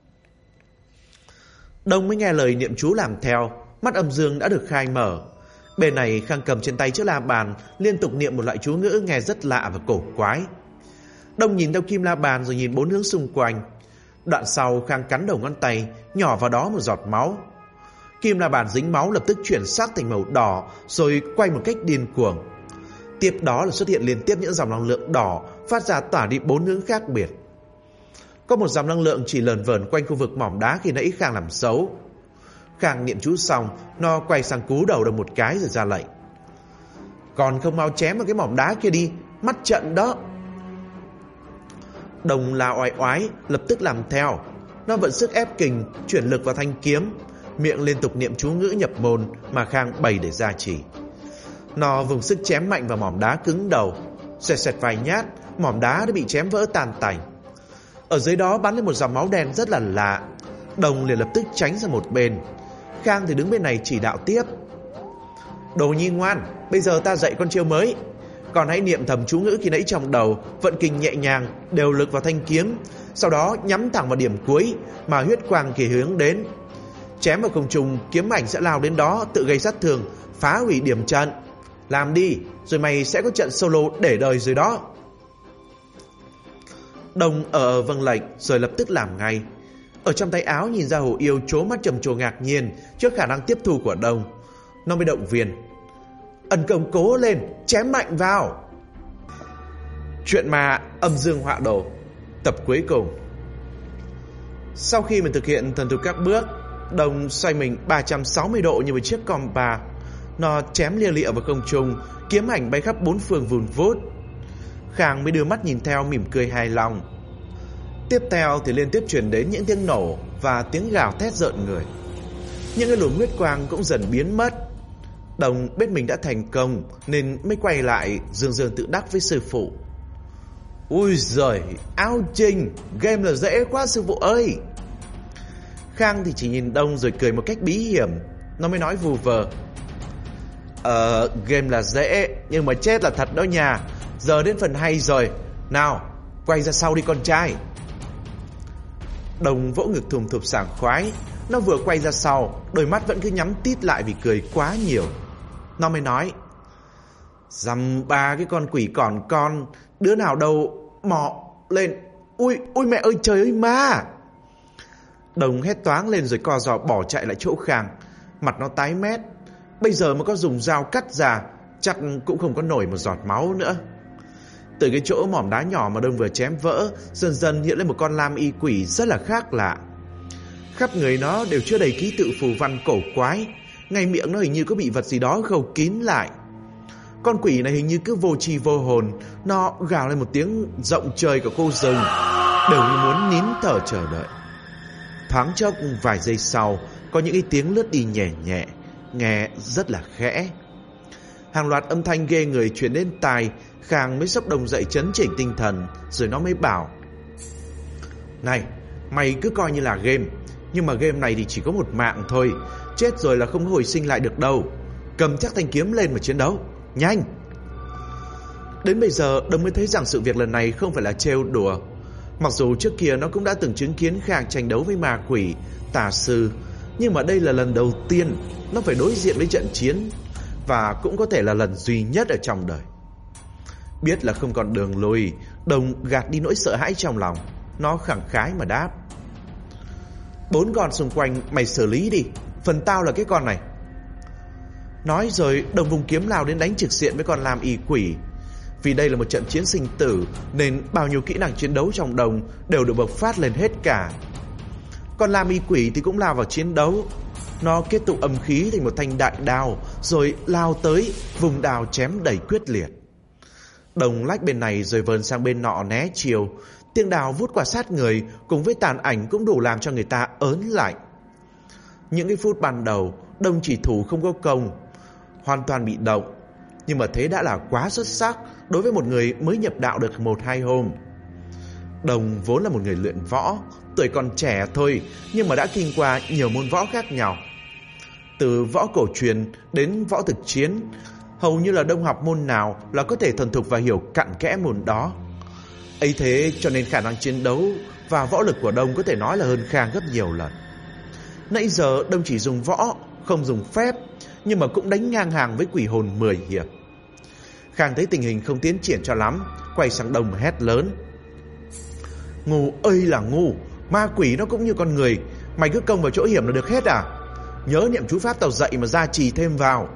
Đông mới nghe lời niệm chú làm theo, mắt âm dương đã được khai mở. Bên này Khang cầm trên tay chiếc la bàn, liên tục niệm một loại chú ngữ nghe rất lạ và cổ quái. Đông nhìn theo kim la bàn rồi nhìn 4 hướng xung quanh. Đoạn sau Khang cắn đầu ngón tay, nhỏ vào đó một giọt máu. Kim la bàn dính máu lập tức chuyển sắc thành màu đỏ, rồi quay một cách điên cuồng. Tiếp đó là xuất hiện liên tiếp những dòng năng lượng đỏ phát ra tỏa đi 4 hướng khác biệt. Có một dòng năng lượng chỉ lờn vờn quanh khu vực mỏm đá khi nãy Khang làm xấu. Khang niệm chú xong, nó quay sang cú đầu Đồng một cái rồi ra lệnh: Còn không mau chém vào cái mỏm đá kia đi, mắt trận đó. Đồng la oai oái lập tức làm theo. Nó vận sức ép kình, chuyển lực vào thanh kiếm, miệng liên tục niệm chú ngữ nhập môn mà Khang bày để gia trì. Nó vùng sức chém mạnh vào mỏm đá cứng đầu, xoẹt xoẹt vài nhát, mỏm đá đã bị chém vỡ tan tành. Ở dưới đó bắn lên một dòng máu đen rất là lạ. Đồng liền lập tức tránh ra một bên. Khang thì đứng bên này chỉ đạo tiếp: Đồ nhi ngoan, bây giờ ta dạy con chiêu mới. Còn hãy niệm thầm chú ngữ khi nãy trong đầu, vận kình nhẹ nhàng, đều lực vào thanh kiếm, sau đó nhắm thẳng vào điểm cuối mà huyết quang kỳ hướng đến. Chém vào không trung, kiếm ảnh sẽ lao đến đó tự gây sát thương, phá hủy điểm trận. Làm đi, rồi mày sẽ có trận solo để đời rồi đó. Đông vâng lệnh rồi lập tức làm ngay. Ở trong tay áo nhìn ra Hồ Yêu trố mắt trầm trồ ngạc nhiên trước khả năng tiếp thu của Đông. Nó mới động viên: Ân công cố lên, chém mạnh vào. Chuyện ma âm dương họa đồ, tập cuối cùng. Sau khi mình thực hiện thần thục các bước, Đông xoay mình 360 độ như một chiếc compa. Nó chém lia lịa vào không trung, kiếm ảnh bay khắp bốn phương vùn vút. Khang mới đưa mắt nhìn theo mỉm cười hài lòng. Tiếp theo thì liên tiếp truyền đến những tiếng nổ và tiếng gào thét rợn người. Những cái luồng huyết quang cũng dần biến mất. Đông biết mình đã thành công nên mới quay lại dương dương tự đắc với sư phụ: Ui giời, áo trình, game là dễ quá sư phụ ơi. Khang thì chỉ nhìn Đông rồi cười một cách bí hiểm. Nó mới nói vù vờ: game là dễ, nhưng mà chết là thật đó nha. Giờ đến phần hay rồi. Nào, quay ra sau đi con trai. Đông vỗ ngực thùm thụp sảng khoái. Nó vừa quay ra sau, đôi mắt vẫn cứ nhắm tít lại vì cười quá nhiều. Nó mới nói: Dăm ba cái con quỷ còn con, đứa nào đâu mò lên. Ui mẹ ơi, trời ơi ma. Đông hét toáng lên rồi co giò bỏ chạy lại chỗ Khang. Mặt nó tái mét. Bây giờ mà có dùng dao cắt ra, chắc cũng không có nổi một giọt máu nữa. Từ cái chỗ mỏm đá nhỏ mà Đông vừa chém vỡ, dần dần hiện lên một con lam y quỷ rất là khác lạ. Khắp người nó đều chứa đầy ký tự phù văn cổ quái. Ngay miệng nó hình như có bị vật gì đó khâu kín lại. Con quỷ này hình như cứ vô tri vô hồn. Nó gào lên một tiếng rộng trời của cô rừng, đều như muốn nín thở chờ đợi. Thoáng chốc vài giây sau, có những cái tiếng lướt đi nhẹ nhẹ, nghe rất là khẽ. Hàng loạt âm thanh ghê người truyền đến tai. Khang mới sốc Đông dậy trấn chỉnh tinh thần. Rồi nó mới bảo: Này, mày cứ coi như là game, nhưng mà game này thì chỉ có một mạng thôi. Chết rồi là không hồi sinh lại được đâu. Cầm chắc thanh kiếm lên mà chiến đấu, nhanh. Đến bây giờ Đông mới thấy rằng sự việc lần này không phải là trêu đùa. Mặc dù trước kia nó cũng đã từng chứng kiến Khang tranh đấu với ma quỷ, tà sư, nhưng mà đây là lần đầu tiên nó phải đối diện với trận chiến, và cũng có thể là lần duy nhất ở trong đời. Biết là không còn đường lui, Đông gạt đi nỗi sợ hãi trong lòng. Nó khẳng khái mà đáp: 4 con xung quanh mày xử lý đi, phần tao là cái con này. Nói rồi Đông vùng kiếm lao đến đánh trực diện với con lam y quỷ. Vì đây là một trận chiến sinh tử nên bao nhiêu kỹ năng chiến đấu trong Đông đều được bộc phát lên hết cả. Con lam y quỷ thì cũng lao vào chiến đấu. Nó kết tụ âm khí thành một thanh đại đao, rồi lao tới vùng đao chém đầy quyết liệt. Đông lách bên này rồi vờn sang bên nọ né chiều. Tiếng đao vút qua sát người cùng với tàn ảnh cũng đủ làm cho người ta ớn lạnh. Những cái phút ban đầu Đông chỉ thủ không có công, hoàn toàn bị động. Nhưng mà thế đã là quá xuất sắc đối với một người mới nhập đạo được 1-2 hôm. Đông vốn là một người luyện võ, tuổi còn trẻ thôi, nhưng mà đã kinh qua nhiều môn võ khác nhau. Từ võ cổ truyền đến võ thực chiến, hầu như là Đông học môn nào là có thể thuần thục và hiểu cặn kẽ môn đó. Ấy thế cho nên khả năng chiến đấu và võ lực của Đông có thể nói là hơn Khang gấp nhiều lần. Nãy giờ Đông chỉ dùng võ, không dùng phép, nhưng mà cũng đánh ngang hàng với quỷ hồn 10 hiệp. Khang thấy tình hình không tiến triển cho lắm, quay sang Đông mà hét lớn: Ngu ơi là ngu, ma quỷ nó cũng như con người, mày cứ công vào chỗ hiểm là được hết à? Nhớ niệm chú pháp tao dạy mà gia trì thêm vào.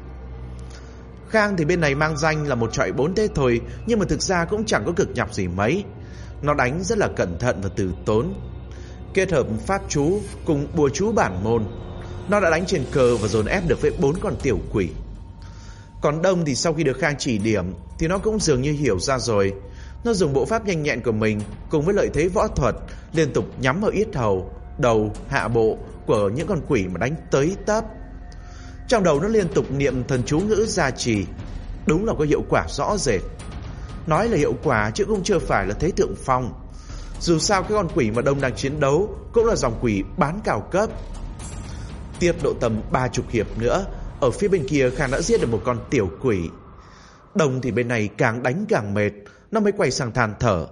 Khang thì bên này mang danh là một trọi 4 thế thôi, nhưng mà thực ra cũng chẳng có cực nhọc gì mấy. Nó đánh rất là cẩn thận và từ tốn, kết hợp pháp chú cùng bùa chú bản môn. Nó đã đánh trên cờ và dồn ép được với 4 con tiểu quỷ. Còn Đông thì sau khi được Khang chỉ điểm thì nó cũng dường như hiểu ra rồi. Nó dùng bộ pháp nhanh nhẹn của mình cùng với lợi thế võ thuật liên tục nhắm vào yết hầu, đầu, hạ bộ của những con quỷ mà đánh tới tấp. Trong đầu nó liên tục niệm thần chú ngữ gia trì. Đúng là có hiệu quả rõ rệt. Nói là hiệu quả chứ cũng chưa phải là thế thượng phong. Dù sao cái con quỷ mà Đông đang chiến đấu cũng là dòng quỷ bán cao cấp. Tiếp độ tầm 30 hiệp nữa, ở phía bên kia Khang đã giết được một con tiểu quỷ. Đông thì bên này càng đánh càng mệt. Nó mới quay sang than thở: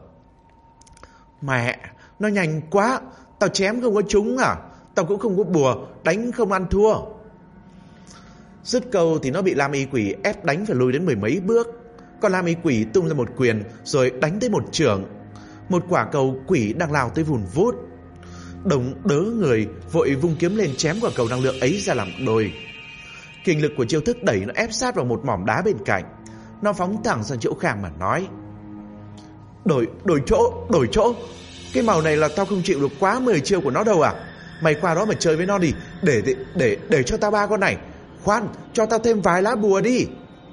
Mẹ, nó nhanh quá, tao chém không có trúng à? Tao cũng không có bùa, đánh không ăn thua. Dứt câu thì nó bị lam y quỷ ép đánh phải lùi đến mười mấy bước. Còn lam y quỷ tung ra một quyền rồi đánh tới một chưởng. Một quả cầu quỷ đang lao tới vùn vút. Đồng đớ người vội vung kiếm lên chém quả cầu năng lượng ấy ra làm đôi. Kinh lực của chiêu thức đẩy nó ép sát vào một mỏm đá bên cạnh. Nó phóng thẳng sang chỗ Khang mà nói: Đổi chỗ. Cái màu này là tao không chịu được quá 10 chiêu của nó đâu à. Mày qua đó mà chơi với nó đi. Để cho tao 3 con này. Khoan, cho tao thêm vài lá bùa đi.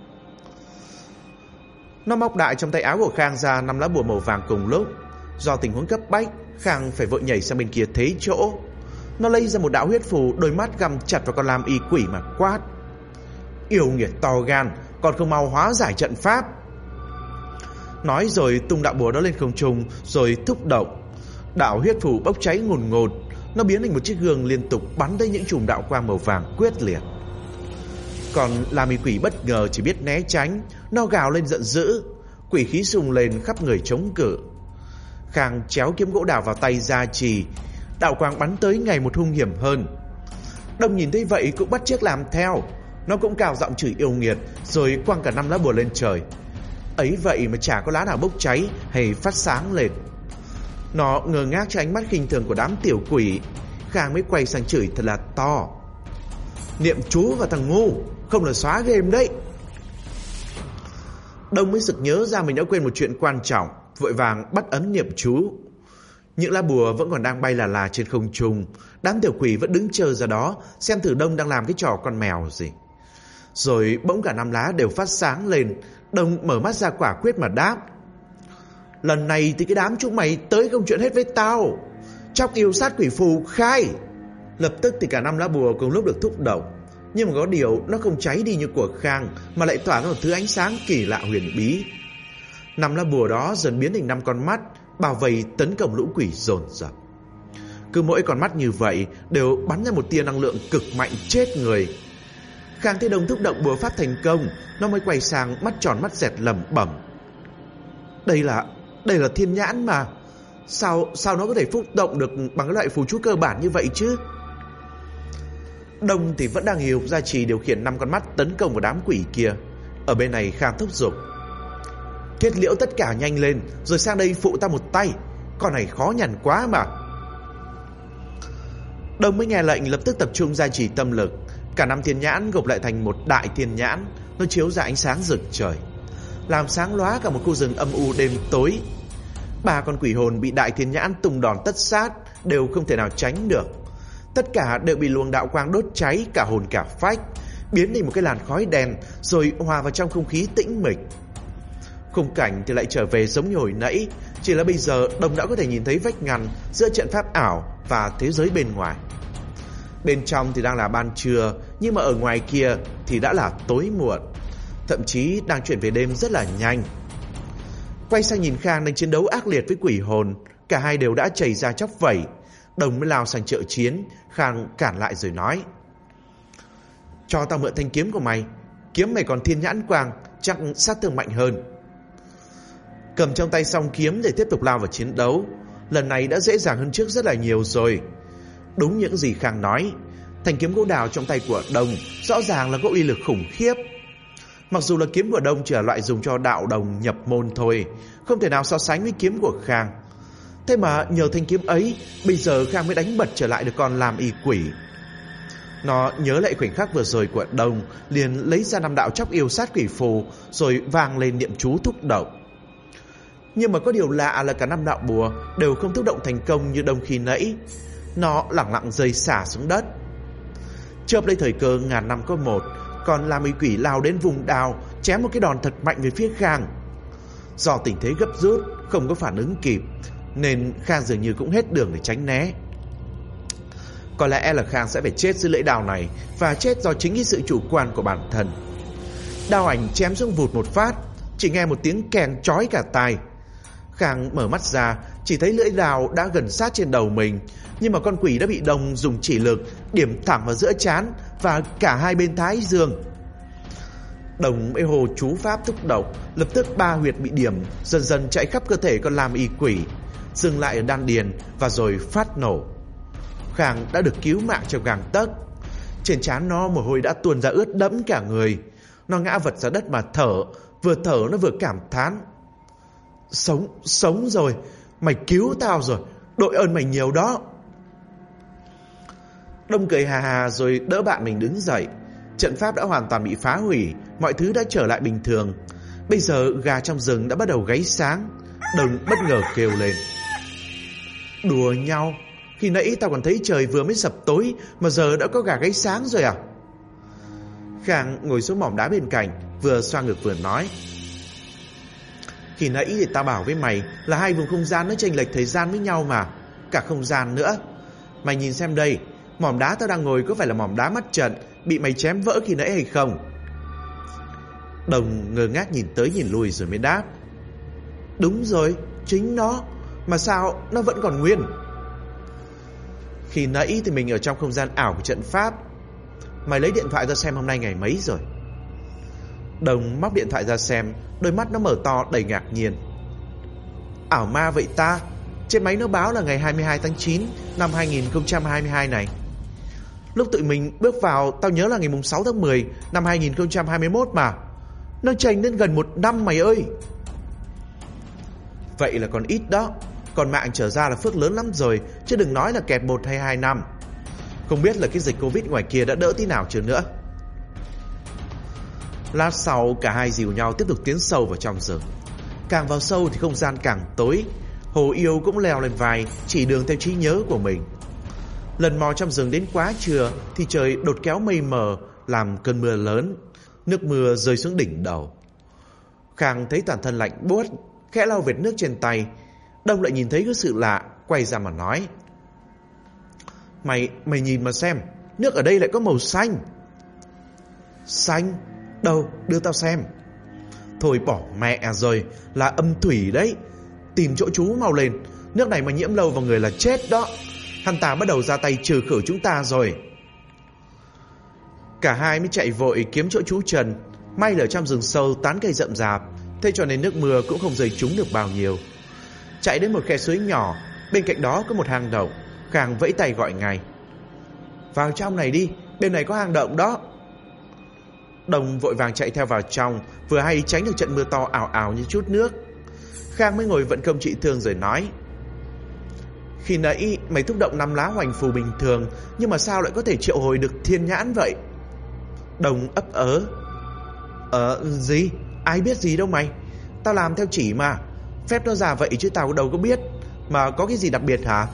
Nó móc đại trong tay áo của Khang ra 5 lá bùa màu vàng cùng lúc. Do tình huống cấp bách, Khang phải vội nhảy sang bên kia thế chỗ. Nó lấy ra một đạo huyết phù, đôi mắt găm chặt vào con lam y quỷ mà quát: Yêu nghiệt to gan, còn không mau hóa giải trận pháp. Nói rồi tung đạo bùa đó lên không trung, rồi thúc động. Đạo huyết phù bốc cháy ngùn ngụt. Nó biến thành một chiếc gương liên tục bắn tới những chùm đạo quang màu vàng quyết liệt. Còn lam y quỷ bất ngờ chỉ biết né tránh. Nó gào lên giận dữ, quỷ khí sùng lên khắp người chống cự. Khang chéo kiếm gỗ đào vào tay gia trì. Đạo quang bắn tới ngày một hung hiểm hơn. Đông nhìn thấy vậy cũng bắt chước làm theo. Nó cũng cào giọng chửi yêu nghiệt, rồi quăng cả 5 lá bùa lên trời. Ấy vậy mà chả có lá nào bốc cháy hay phát sáng lên. Nó ngơ ngác trước ánh mắt khinh thường của đám tiểu quỷ. Khang mới quay sang chửi thật là to: Niệm chú vào thằng ngu, không là xóa game đấy. Đông mới sực nhớ ra mình đã quên một chuyện quan trọng, vội vàng bắt ấn niệm chú. Những lá bùa vẫn còn đang bay là trên không trung. Đám tiểu quỷ vẫn đứng chờ ra đó, xem thử Đông đang làm cái trò con mèo gì. Rồi bỗng cả 5 lá đều phát sáng lên. Đông mở mắt ra quả quyết mà đáp: Lần này thì cái đám chúng mày tới công chuyện hết với tao. Chóc yêu sát quỷ phù khai. Lập tức thì cả 5 lá bùa cùng lúc được thúc động. Nhưng mà có điều nó không cháy đi như của Khang, mà lại tỏa ra một thứ ánh sáng kỳ lạ huyền bí. 5 lá bùa đó dần biến thành 5 con mắt, bao vây tấn công lũ quỷ dồn dập. Cứ mỗi con mắt như vậy đều bắn ra một tia năng lượng cực mạnh chết người. Khang thấy Đông thúc động bùa pháp thành công, nó mới quay sang mắt tròn mắt dẹt lẩm bẩm: Đây là thiên nhãn mà. Sao nó có thể phúc động được bằng cái loại phù chú cơ bản như vậy chứ? Đông thì vẫn đang hiểu gia trì điều khiển 5 con mắt tấn công vào đám quỷ kia. Ở bên này Khang thúc giục: Kết liễu tất cả nhanh lên, rồi sang đây phụ ta một tay. Con này khó nhằn quá mà. Đông mới nghe lệnh lập tức tập trung gia trì tâm lực. Cả 5 thiên nhãn gộp lại thành một đại thiên nhãn. Nó chiếu ra ánh sáng rực trời, làm sáng lóa cả một khu rừng âm u đêm tối. 3 con quỷ hồn bị đại thiên nhãn tung đòn tất sát, đều không thể nào tránh được. Tất cả đều bị luồng đạo quang đốt cháy cả hồn cả phách, biến thành một cái làn khói đen, rồi hòa vào trong không khí tĩnh mịch. Khung cảnh thì lại trở về giống như hồi nãy, chỉ là bây giờ Đông đã có thể nhìn thấy vách ngăn giữa trận pháp ảo và thế giới bên ngoài. Bên trong thì đang là ban trưa, nhưng mà ở ngoài kia thì đã là tối muộn, thậm chí đang chuyển về đêm rất là nhanh. Quay sang nhìn Khang đang chiến đấu ác liệt với quỷ hồn, cả hai đều đã chảy ra chóc vẩy. Đồng mới lao sang trợ chiến. Khang cản lại rồi nói: Cho tao mượn thanh kiếm của mày. Kiếm mày còn thiên nhãn quang, chắc sát thương mạnh hơn. Cầm trong tay song kiếm để tiếp tục lao vào chiến đấu. Lần này đã dễ dàng hơn trước rất là nhiều rồi. Đúng những gì Khang nói, thanh kiếm gỗ đào trong tay của Đông rõ ràng là có uy lực khủng khiếp. Mặc dù là kiếm của Đông chỉ là loại dùng cho đạo đồng nhập môn thôi, không thể nào so sánh với kiếm của Khang. Thế mà nhờ thanh kiếm ấy, bây giờ Khang mới đánh bật trở lại được con lam y quỷ. Nó nhớ lại khoảnh khắc vừa rồi của Đông, liền lấy ra 5 đạo chóc yêu sát quỷ phù, rồi vang lên niệm chú thúc động. Nhưng mà có điều lạ là cả 5 đạo bùa đều không thúc động thành công như Đông khi nãy. Nó lẳng lặng rơi xả xuống đất. Chớp lấy thời cơ ngàn năm có một, còn lam y quỷ lao đến vùng đào, chém một cái đòn thật mạnh về phía Khang. Do tình thế gấp rút, không có phản ứng kịp, nên Khang dường như cũng hết đường để tránh né. Có lẽ là Khang sẽ phải chết dưới lưỡi đào này, và chết do chính cái sự chủ quan của bản thân. Đao ảnh chém xuống vụt một phát, chỉ nghe một tiếng keng chói cả tai. Khang mở mắt ra, chỉ thấy lưỡi đào đã gần sát trên đầu mình, nhưng mà con quỷ đã bị Đông dùng chỉ lực điểm thẳng vào giữa trán và cả hai bên thái dương. Đồng mới hồ chú pháp thúc động, lập tức 3 huyệt bị điểm dần dần chạy khắp cơ thể con lam y quỷ, dừng lại ở đan điền và rồi phát nổ. Khang đã được cứu mạng trong gang tấc. Trên trán nó mồ hôi đã tuôn ra ướt đẫm cả người. Nó ngã vật ra đất mà thở. Vừa thở nó vừa cảm thán: Sống rồi, mày cứu tao rồi, đội ơn mày nhiều đó. Đông cười hà hà rồi đỡ bạn mình đứng dậy. Trận pháp đã hoàn toàn bị phá hủy, mọi thứ đã trở lại bình thường. Bây giờ gà trong rừng đã bắt đầu gáy sáng. Đông bất ngờ kêu lên: Đùa nhau, khi nãy tao còn thấy trời vừa mới sập tối mà giờ đã có gà gáy sáng rồi à? Khang ngồi xuống mỏm đá bên cạnh, vừa xoa ngực vừa nói: Khi nãy thì tao bảo với mày là hai vùng không gian nó chênh lệch thời gian với nhau mà. Cả không gian nữa. Mày nhìn xem đây, mỏm đá tao đang ngồi có phải là mỏm đá mắt trận bị mày chém vỡ khi nãy hay không? Đồng ngơ ngác nhìn tới nhìn lui rồi mới đáp: Đúng rồi, chính nó. Mà sao nó vẫn còn nguyên? Khi nãy thì mình ở trong không gian ảo của trận pháp. Mày lấy điện thoại ra xem hôm nay ngày mấy rồi? Đồng móc điện thoại ra xem, đôi mắt nó mở to đầy ngạc nhiên. Ảo ma vậy ta? Trên máy nó báo là ngày 22 tháng 9 năm 2022 này. Lúc tụi mình bước vào tao nhớ là ngày 6 tháng 10 năm 2021 mà. Nó chênh đến gần 1 năm mày ơi. Vậy là còn ít đó. Còn mạng trở ra là phước lớn lắm rồi, chứ đừng nói là kẹp 1 hay 2 năm. Không biết là cái dịch Covid ngoài kia đã đỡ tí nào chưa nữa. Lát sau cả hai dìu nhau tiếp tục tiến sâu vào trong rừng. Càng vào sâu thì không gian càng tối. Hồ Yêu cũng leo lên vai, chỉ đường theo trí nhớ của mình. Lần mò trong rừng đến quá trưa thì trời đột kéo mây mờ, làm cơn mưa lớn. Nước mưa rơi xuống đỉnh đầu. Khang thấy toàn thân lạnh buốt, khẽ lau vệt nước trên tay. Đông lại nhìn thấy cái sự lạ, quay ra mà nói: Mày nhìn mà xem, nước ở đây lại có màu xanh. Xanh? Đâu, đưa tao xem. Thôi bỏ mẹ rồi, là âm thủy đấy. Tìm chỗ trú mau lên, nước này mà nhiễm lâu vào người là chết đó. Hắn ta bắt đầu ra tay trừ khử chúng ta rồi. Cả hai mới chạy vội kiếm chỗ trú trần. May là ở trong rừng sâu tán cây rậm rạp, thế cho nên nước mưa cũng không rơi trúng được bao nhiêu. Chạy đến một khe suối nhỏ, bên cạnh đó có một hang động. Khang vẫy tay gọi ngay: Vào trong này đi, bên này có hang động đó. Đồng vội vàng chạy theo vào trong, vừa hay tránh được trận mưa to ảo ảo như chút nước. Khang mới ngồi vận công trị thương rồi nói: Khi nãy mày thúc động 5 lá hoành phù bình thường, nhưng mà sao lại có thể triệu hồi được thiên nhãn vậy? Đồng ấp ớ: Gì? Ai biết gì đâu mày. Tao làm theo chỉ mà. Phép nó ra vậy chứ tao đâu có biết. Mà có cái gì đặc biệt hả?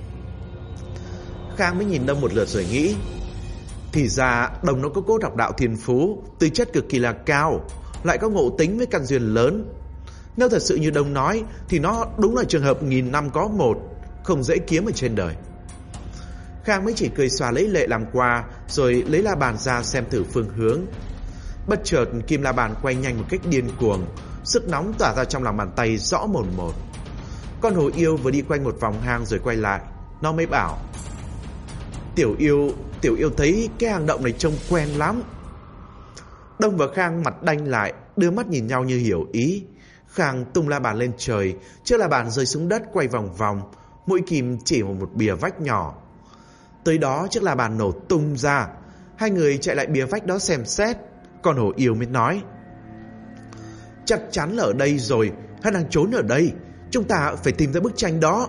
Khang mới nhìn Đông một lượt rồi nghĩ: Thì ra Đồng nó có cốt học đạo thiên phú, tư chất cực kỳ là cao, lại có ngộ tính với căn duyên lớn. Nếu thật sự như Đông nói thì nó đúng là trường hợp 1000 năm có một, không dễ kiếm ở trên đời. Khang mới chỉ cười xòa lấy lệ làm qua, rồi lấy la bàn ra xem thử phương hướng. Bất chợt kim la bàn quay nhanh một cách điên cuồng, sức nóng tỏa ra trong lòng bàn tay rõ mồn một. Con Hồ Yêu vừa đi quanh một vòng hang rồi quay lại, nó mới bảo: Tiểu yêu thấy cái hang động này trông quen lắm. Đông và Khang mặt đanh lại, đưa mắt nhìn nhau như hiểu ý. Khang tung la bàn lên trời, chiếc la bàn rơi xuống đất quay vòng vòng, mũi kim chỉ vào một bìa vách nhỏ. Tới đó chiếc la bàn nổ tung ra. Hai người chạy lại bìa vách đó xem xét. Con Hồ Yêu mới nói: Chắc chắn là ở đây rồi, hắn đang trốn ở đây. Chúng ta phải tìm ra bức tranh đó.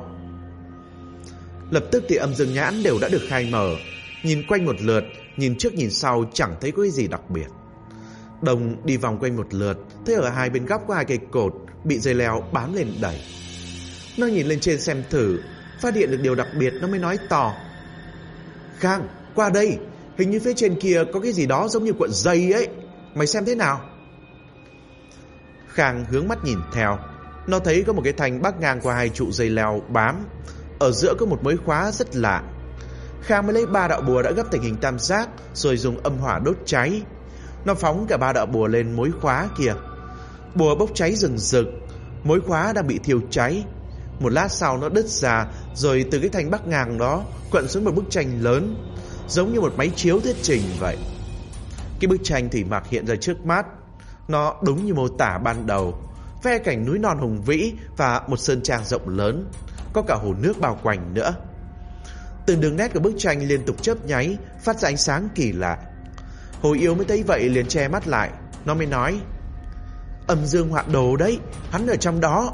Lập tức thì âm dương nhãn đều đã được khai mở. Nhìn quanh một lượt, nhìn trước nhìn sau chẳng thấy có cái gì đặc biệt. Đồng đi vòng quanh một lượt, thấy ở hai bên góc có 2 cây cột bị dây leo bám lên đẩy. Nó nhìn lên trên xem thử, phát hiện được điều đặc biệt, nó mới nói to: Khang, qua đây, hình như phía trên kia có cái gì đó giống như cuộn dây ấy. Mày xem thế nào? Khang hướng mắt nhìn theo. Nó thấy có một cái thanh bắc ngang qua 2 trụ dây leo bám. Ở giữa có một mối khóa rất lạ. Khang mới lấy 3 đạo bùa đã gấp thành hình tam giác, rồi dùng âm hỏa đốt cháy. Nó phóng cả 3 đạo bùa lên mối khóa kia. Bùa bốc cháy rừng rực, mối khóa đang bị thiêu cháy. Một lát sau nó đứt ra, rồi từ cái thanh bắc ngang đó quận xuống một bức tranh lớn, giống như một máy chiếu thuyết trình vậy. Cái bức tranh thủy mặc hiện ra trước mắt. Nó đúng như mô tả ban đầu, vẽ cảnh núi non hùng vĩ và một sơn trang rộng lớn, có cả hồ nước bao quanh nữa. Từng đường nét của bức tranh liên tục chớp nháy, phát ra ánh sáng kỳ lạ. Hồ Yêu mới thấy vậy liền che mắt lại. Nó mới nói: Âm dương họa đồ đấy, hắn ở trong đó.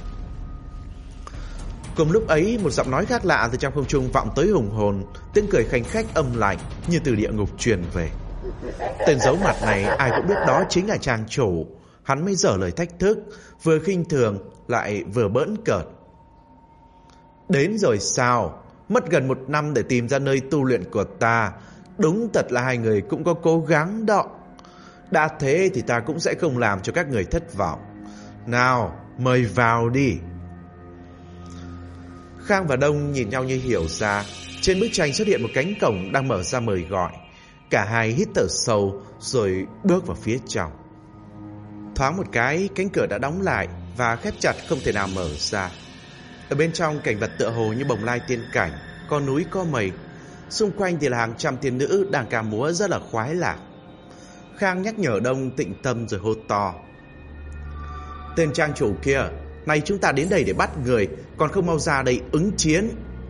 Cùng lúc ấy, một giọng nói khác lạ từ trong không trung vọng tới hùng hồn, tiếng cười khanh khách âm lạnh như từ địa ngục truyền về. Tên giấu mặt này ai cũng biết đó chính là trang chủ. Hắn mới dở lời thách thức, vừa khinh thường lại vừa bỡn cợt. Đến rồi sao? Mất gần 1 năm để tìm ra nơi tu luyện của ta. Đúng thật là hai người cũng có cố gắng đó. Đã thế thì ta cũng sẽ không làm cho các người thất vọng. Nào, mời vào đi. Khang và Đông nhìn nhau như hiểu ra. Trên bức tranh xuất hiện một cánh cổng đang mở ra mời gọi. Cả hai hít thở sâu rồi bước vào phía trong. Thoáng một cái, cánh cửa đã đóng lại và khép chặt không thể nào mở ra. Ở bên trong, cảnh vật tựa hồ như bồng lai tiên cảnh, có núi có mây. Xung quanh thì là hàng trăm tiên nữ đang ca múa rất là khoái lạc. Khang nhắc nhở Đông tĩnh tâm rồi hô to: Tên trang chủ kia, nay chúng ta đến đây để bắt người, còn không mau ra đây ứng chiến.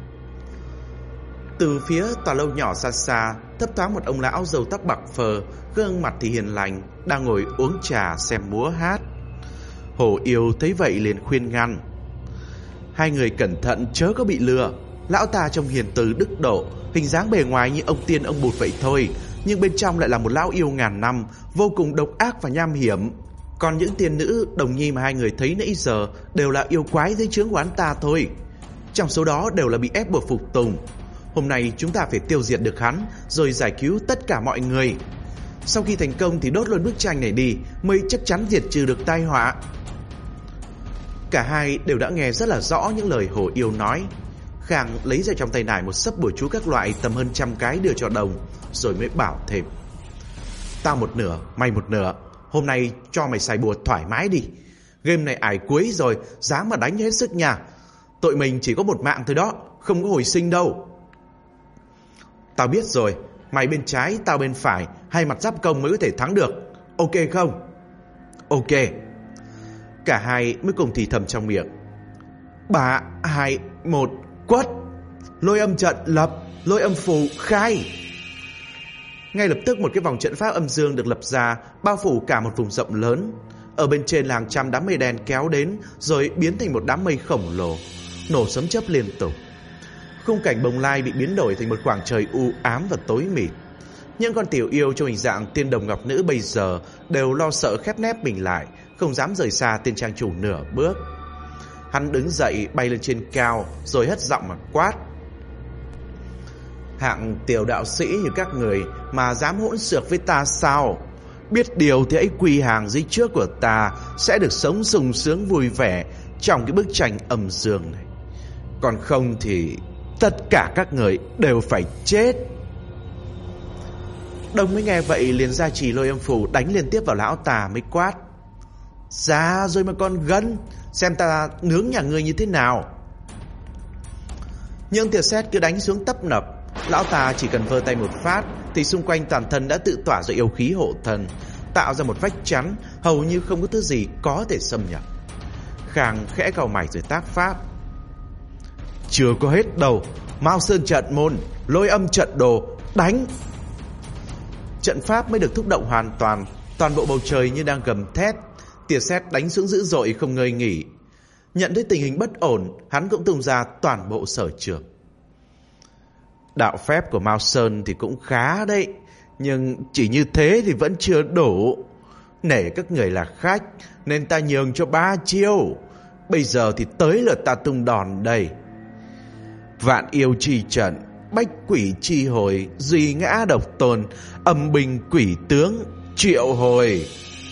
Từ phía tòa lâu nhỏ xa xa, thấp thoáng một ông lão râu tóc bạc phơ, gương mặt thì hiền lành, đang ngồi uống trà xem múa hát. Hồ Yêu thấy vậy liền khuyên ngăn: Hai người cẩn thận chớ có bị lừa. Lão ta trông hiền từ đức độ, hình dáng bề ngoài như ông tiên ông bụt vậy thôi, nhưng bên trong lại là một lão yêu ngàn năm, vô cùng độc ác và nham hiểm. Còn những tiên nữ đồng nhi mà hai người thấy nãy giờ đều là yêu quái dưới trướng của hắn ta thôi. Trong số đó đều là bị ép buộc phục tùng. Hôm nay chúng ta phải tiêu diệt được hắn, rồi giải cứu tất cả mọi người. Sau khi thành công thì đốt luôn bức tranh này đi, mới chắc chắn diệt trừ được tai họa. Cả hai đều đã nghe rất là rõ những lời Hồ Yêu nói. Khang lấy ra trong tay nải một xấp bùa chú các loại tầm hơn 100 cái đưa cho Đồng, rồi mới bảo thêm: Tao một nửa, mày một nửa. Hôm nay cho mày xài bùa thoải mái đi. Game này ải cuối rồi, dám mà đánh hết sức nha. Tụi mình chỉ có 1 mạng thôi đó, không có hồi sinh đâu. Tao biết rồi, mày bên trái, tao bên phải, hai mặt giáp công mới có thể thắng được. Ok không? Ok. Cả hai mới cùng thì thầm trong miệng: 3, 2, 1, quất. Lôi âm trận lập, lôi âm phù khai. Ngay lập tức một cái vòng trận pháp âm dương được lập ra, bao phủ cả một vùng rộng lớn. Ở bên trên là hàng trăm đám mây đen kéo đến, rồi biến thành một đám mây khổng lồ, nổ sấm chớp liên tục. Khung cảnh bồng lai bị biến đổi thành một khoảng trời u ám và tối mịt. Những con tiểu yêu trong hình dạng tiên đồng ngọc nữ bây giờ đều lo sợ khép nép mình lại, không dám rời xa tên trang chủ nửa bước. Hắn đứng dậy bay lên trên cao, rồi hất giọng mà quát: Hạng tiểu đạo sĩ như các người mà dám hỗn xược với ta sao? Biết điều thì hãy quỳ hàng dưới trước của ta, sẽ được sống sung sướng vui vẻ trong cái bức tranh âm dương này. Còn không thì tất cả các người đều phải chết. Đông mới nghe vậy liền ra chỉ lôi âm phù đánh liên tiếp vào lão ta, mới quát: Ra rồi mà còn gân, xem ta nướng nhà ngươi như thế nào. Nhưng tia sét cứ đánh xuống tấp nập. Lão ta chỉ cần vơ tay một phát thì xung quanh toàn thân đã tự tỏa ra yêu khí hộ thần, tạo ra một vách chắn hầu như không có thứ gì có thể xâm nhập. Khang khẽ cau mày rồi tác pháp: Chưa có hết đâu. Mao Sơn trận môn, lôi âm trận đồ, đánh. Trận pháp mới được thúc động hoàn toàn, toàn bộ bầu trời như đang gầm thét. Tia sét đánh xuống dữ dội không ngơi nghỉ. Nhận thấy tình hình bất ổn, hắn cũng tung ra toàn bộ sở trường. Đạo phép của Mao Sơn thì cũng khá đấy, nhưng chỉ như thế thì vẫn chưa đủ. Nể các người là khách nên ta nhường cho 3 chiêu. Bây giờ thì tới lượt ta tung đòn đây. Vạn yêu chi trận, bách quỷ chi hồi, duy ngã độc tôn, âm binh quỷ tướng, triệu hồi.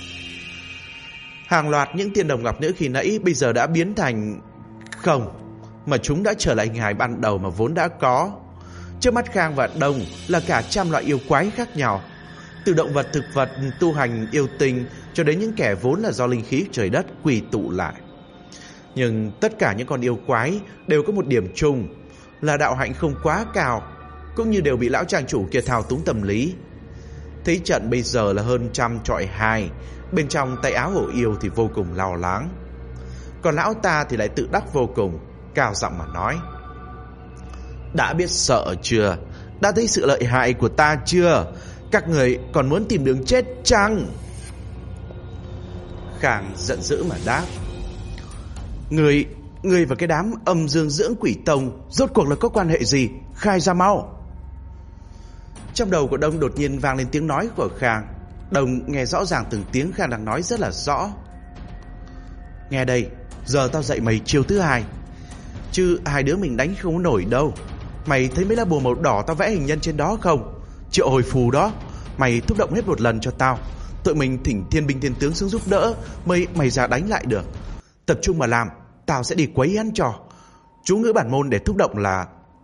Hàng loạt những tiên đồng ngọc nữ khi nãy bây giờ đã biến thành không, mà chúng đã trở lại hình hài ban đầu mà vốn đã có. Trước mắt Khang và Đông là cả trăm loại yêu quái khác nhau, từ động vật, thực vật, tu hành, yêu tinh cho đến những kẻ vốn là do linh khí trời đất quy tụ lại. Nhưng tất cả những con yêu quái đều có một điểm chung là đạo hạnh không quá cao, cũng như đều bị lão trang chủ kia thao túng tâm lý. Thấy trận bây giờ là hơn 100 chọi 2, bên trong tay áo Hồ Yêu thì vô cùng lo lắng. Còn lão ta thì lại tự đắc vô cùng, cao giọng mà nói: Đã biết sợ chưa? Đã thấy sự lợi hại của ta chưa? Các người còn muốn tìm đường chết chăng? Khang giận dữ mà đáp. Người và cái đám âm dương dưỡng quỷ tông rốt cuộc là có quan hệ gì? Khai ra mau. Trong đầu của Đông đột nhiên vang lên tiếng nói của Khang. Đông nghe rõ ràng từng tiếng Khang đang nói rất là rõ. Nghe đây, giờ tao dạy mày chiêu thứ hai. Chứ hai đứa mình đánh không nổi đâu. Mày thấy mấy lá bùa màu đỏ tao vẽ hình nhân trên đó không? Triệu hồi phù đó. Mày thúc động hết một lần cho tao. Tụi mình thỉnh thiên binh thiên tướng xuống giúp đỡ mày ra đánh lại được. Tập trung mà làm, tao sẽ đi quấy hắn cho. Chú ngữ bản môn để thúc động là...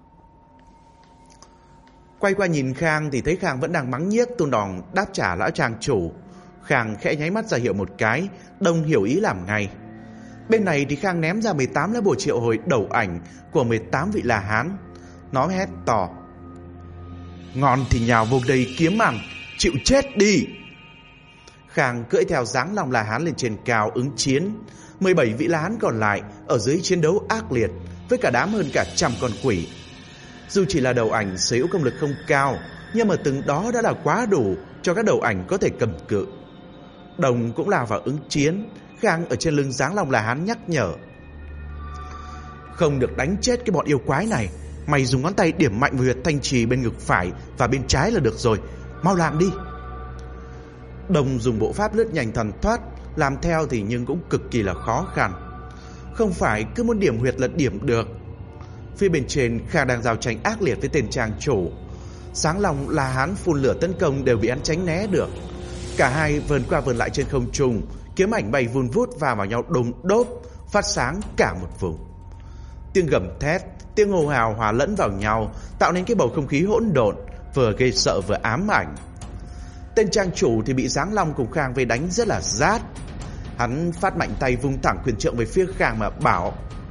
Quay qua nhìn Khang thì thấy Khang vẫn đang mắng nhiếc tôn đòn đáp trả lão tràng chủ. Khang khẽ nháy mắt ra hiệu một cái. Đông hiểu ý làm ngay. Bên này thì Khang ném ra 18 lá bùa triệu hồi đầu ảnh của 18 vị La Hán. Nó hét to. Ngon thì nhào vô đây kiếm ăn, chịu chết đi. Khang cưỡi theo dáng lòng La Hán lên trên cao ứng chiến. 17 vị La Hán còn lại ở dưới chiến đấu ác liệt với cả đám hơn cả 100 con quỷ. Dù chỉ là đầu ảnh sở hữu công lực không cao, nhưng mà từng đó đã là quá đủ cho các đầu ảnh có thể cầm cự. Đồng cũng lao vào ứng chiến. Khang ở trên lưng dáng lòng La Hán nhắc nhở. Không được đánh chết cái bọn yêu quái này. Mày dùng ngón tay điểm mạnh vào huyệt thanh trì bên ngực phải và bên trái là được rồi. Mau làm đi. Đồng dùng bộ pháp lướt nhanh thần thoát. Làm theo thì nhưng cũng cực kỳ là khó khăn. Không phải cứ muốn điểm huyệt là điểm được. Phía bên trên Khang đang giao tranh ác liệt với tên trang chủ. Sáng lòng La Hán phun lửa tấn công đều bị hắn tránh né được. Cả hai vờn qua vờn lại trên không trung, kiếm ảnh bay vun vút vào nhau đùng đốp, phát sáng cả một vùng. Tiếng gầm thét, tiếng hô hào hòa lẫn vào nhau, tạo nên cái bầu không khí hỗn độn, vừa gây sợ vừa ám ảnh. Tên trang chủ thì bị Giáng Long cùng Khang vây đánh rất là rát. Hắn phát mạnh tay vung thẳng quyền trượng về phía Khang mà bảo: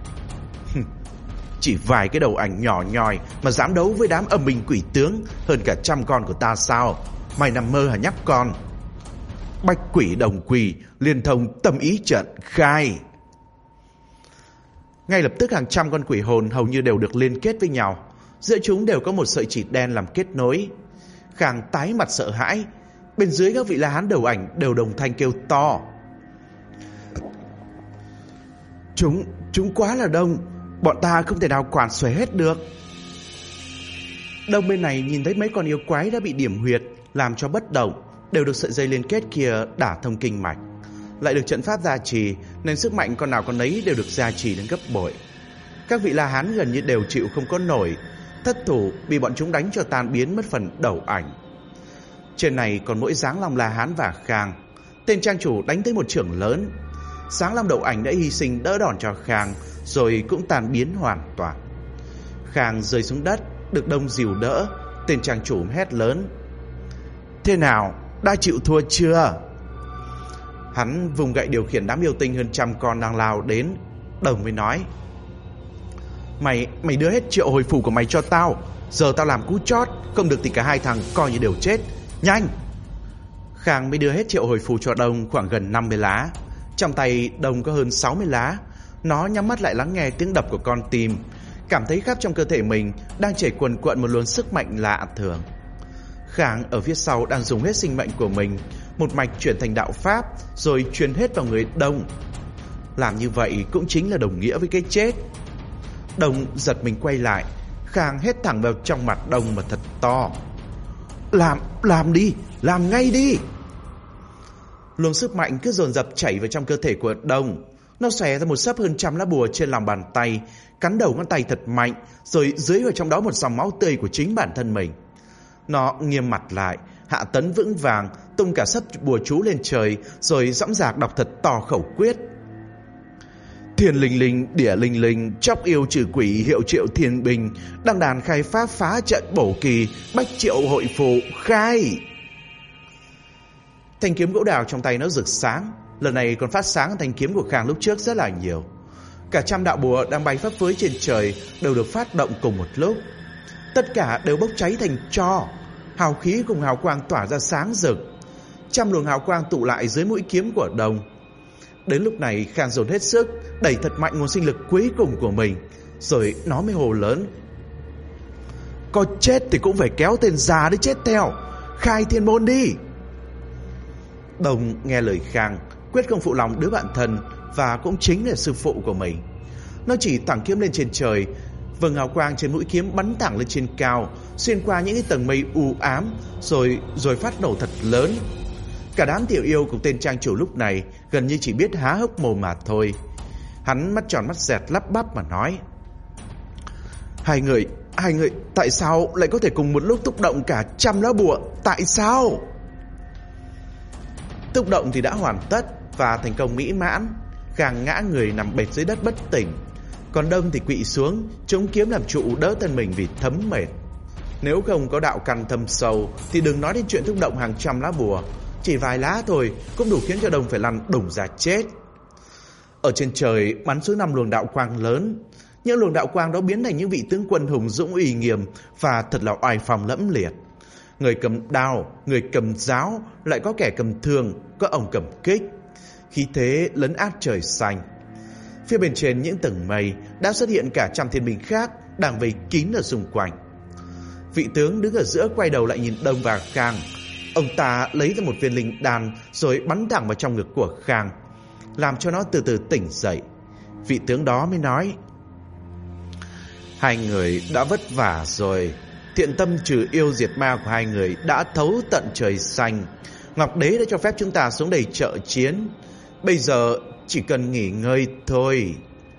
Chỉ vài cái đầu ảnh nhỏ nhoi mà dám đấu với đám âm binh quỷ tướng hơn cả 100 con của ta sao? Mày nằm mơ hả nhóc con? Bạch quỷ đồng quỷ, liên thông tâm ý trận khai. Ngay lập tức hàng trăm con quỷ hồn hầu như đều được liên kết với nhau. Giữa chúng đều có một sợi chỉ đen làm kết nối. Khang tái mặt sợ hãi. Bên dưới các vị La Hán đầu ảnh đều đồng thanh kêu to: Chúng quá là đông, bọn ta không thể nào quản xuể hết được. Đông bên này nhìn thấy mấy con yêu quái đã bị điểm huyệt, làm cho bất động, đều được sợi dây liên kết kia đả thông kinh mạch. Lại được trận pháp gia trì, nên sức mạnh con nào con nấy đều được gia trì đến gấp bội. Các vị La Hán gần như đều chịu không có nổi, thất thủ bị bọn chúng đánh cho tan biến mất phần đầu ảnh. Trên này còn mỗi Giáng Long La Hán và Khang. Tên trang chủ đánh tới một chưởng lớn. Sáng Long đầu ảnh đã hy sinh đỡ đòn cho Khang, rồi cũng tan biến hoàn toàn. Khang rơi xuống đất, được Đông dìu đỡ. Tên trang chủ hét lớn: Thế nào, đã chịu thua chưa? Hắn vùng gậy điều khiển đám yêu tinh hơn 100 con đang lao đến. Đồng mới nói: Mày đưa hết triệu hồi phù của mày cho tao. Giờ tao làm cú chót, không được thì cả hai thằng coi như đều chết. Nhanh! Khang mới đưa hết triệu hồi phù cho Đông khoảng gần 50 lá. Trong tay Đông có hơn 60 lá. Nó nhắm mắt lại lắng nghe tiếng đập của con tim, cảm thấy khắp trong cơ thể mình đang chảy quần quận một luồng sức mạnh lạ thường. Khang ở phía sau đang dùng hết sinh mệnh của mình, một mạch chuyển thành đạo pháp, rồi truyền hết vào người Đông. Làm như vậy cũng chính là đồng nghĩa với cái chết. Đông giật mình quay lại. Khang hét thẳng vào trong mặt Đông mà thật to: Làm đi, làm ngay đi! Luồng sức mạnh cứ dồn dập chảy vào trong cơ thể của Đông. Nó xòe ra một xấp hơn 100 lá bùa trên lòng bàn tay, cắn đầu ngón tay thật mạnh, rồi dưới vào trong đó một dòng máu tươi của chính bản thân mình. Nó nghiêm mặt lại, hạ tấn vững vàng, tung cả xấp bùa chú lên trời, rồi dõng dạc đọc thật to khẩu quyết: Thiên linh linh, địa linh linh, chóc yêu trừ quỷ, hiệu triệu thiên bình, đăng đàn khai pháp phá trận bổ kỳ, bách triệu hội phù khai. Thanh kiếm gỗ đào trong tay nó rực sáng, lần này còn phát sáng hơn thanh kiếm của Khang lúc trước rất là nhiều. Cả 100 đạo bùa đang bay phấp phới trên trời đều được phát động cùng một lúc. Tất cả đều bốc cháy thành tro, hào khí cùng hào quang tỏa ra sáng rực. 100 luồng hào quang tụ lại dưới mũi kiếm của Đông. Đến lúc này Khang dồn hết sức, đẩy thật mạnh nguồn sinh lực cuối cùng của mình, rồi nó mới hồ lớn: có chết thì cũng phải kéo tên già đấy chết theo. Khai thiên môn đi. Đồng nghe lời Khang, quyết không phụ lòng đứa bạn thân và cũng chính là sư phụ của mình. Nó chỉ thẳng kiếm lên trên trời, vầng hào quang trên mũi kiếm bắn thẳng lên trên cao, xuyên qua những cái tầng mây u ám, rồi phát nổ thật lớn. Cả đám tiểu yêu cùng tên trang chủ lúc này gần như chỉ biết há hốc mồm mà thôi. Hắn mắt tròn mắt dẹt lắp bắp mà nói: Hai người, tại sao lại có thể cùng một lúc thúc động cả 100 lá bùa? Tại sao? Thúc động thì đã hoàn tất và thành công mỹ mãn. Khang ngã người nằm bệt dưới đất bất tỉnh, còn Đông thì quỵ xuống, chống kiếm làm trụ đỡ thân mình vì thấm mệt. Nếu không có đạo căn thâm sâu thì đừng nói đến chuyện thúc động hàng trăm lá bùa. Chỉ vài lá thôi cũng đủ khiến cho Đông phải lăn đùng ra chết. Ở trên trời bắn xuống 5 luồng đạo quang lớn. Những luồng đạo quang đó biến thành những vị tướng quân hùng dũng uy nghiêm và thật là oai phong lẫm liệt. Người cầm đao, người cầm giáo, lại có kẻ cầm thương, có ông cầm kích. Khí thế lấn át trời xanh. Phía bên trên những tầng mây đã xuất hiện cả trăm thiên binh khác đang vây kín ở xung quanh. Vị tướng đứng ở giữa quay đầu lại nhìn Đông và Khang. Ông ta lấy ra một viên linh đan rồi bắn thẳng vào trong ngực của Khang, làm cho nó từ từ tỉnh dậy. Vị tướng đó mới nói: Hai người đã vất vả rồi. Thiện tâm trừ yêu diệt ma của hai người đã thấu tận trời xanh. Ngọc Đế đã cho phép chúng ta xuống đây trợ chiến. Bây giờ chỉ cần nghỉ ngơi thôi.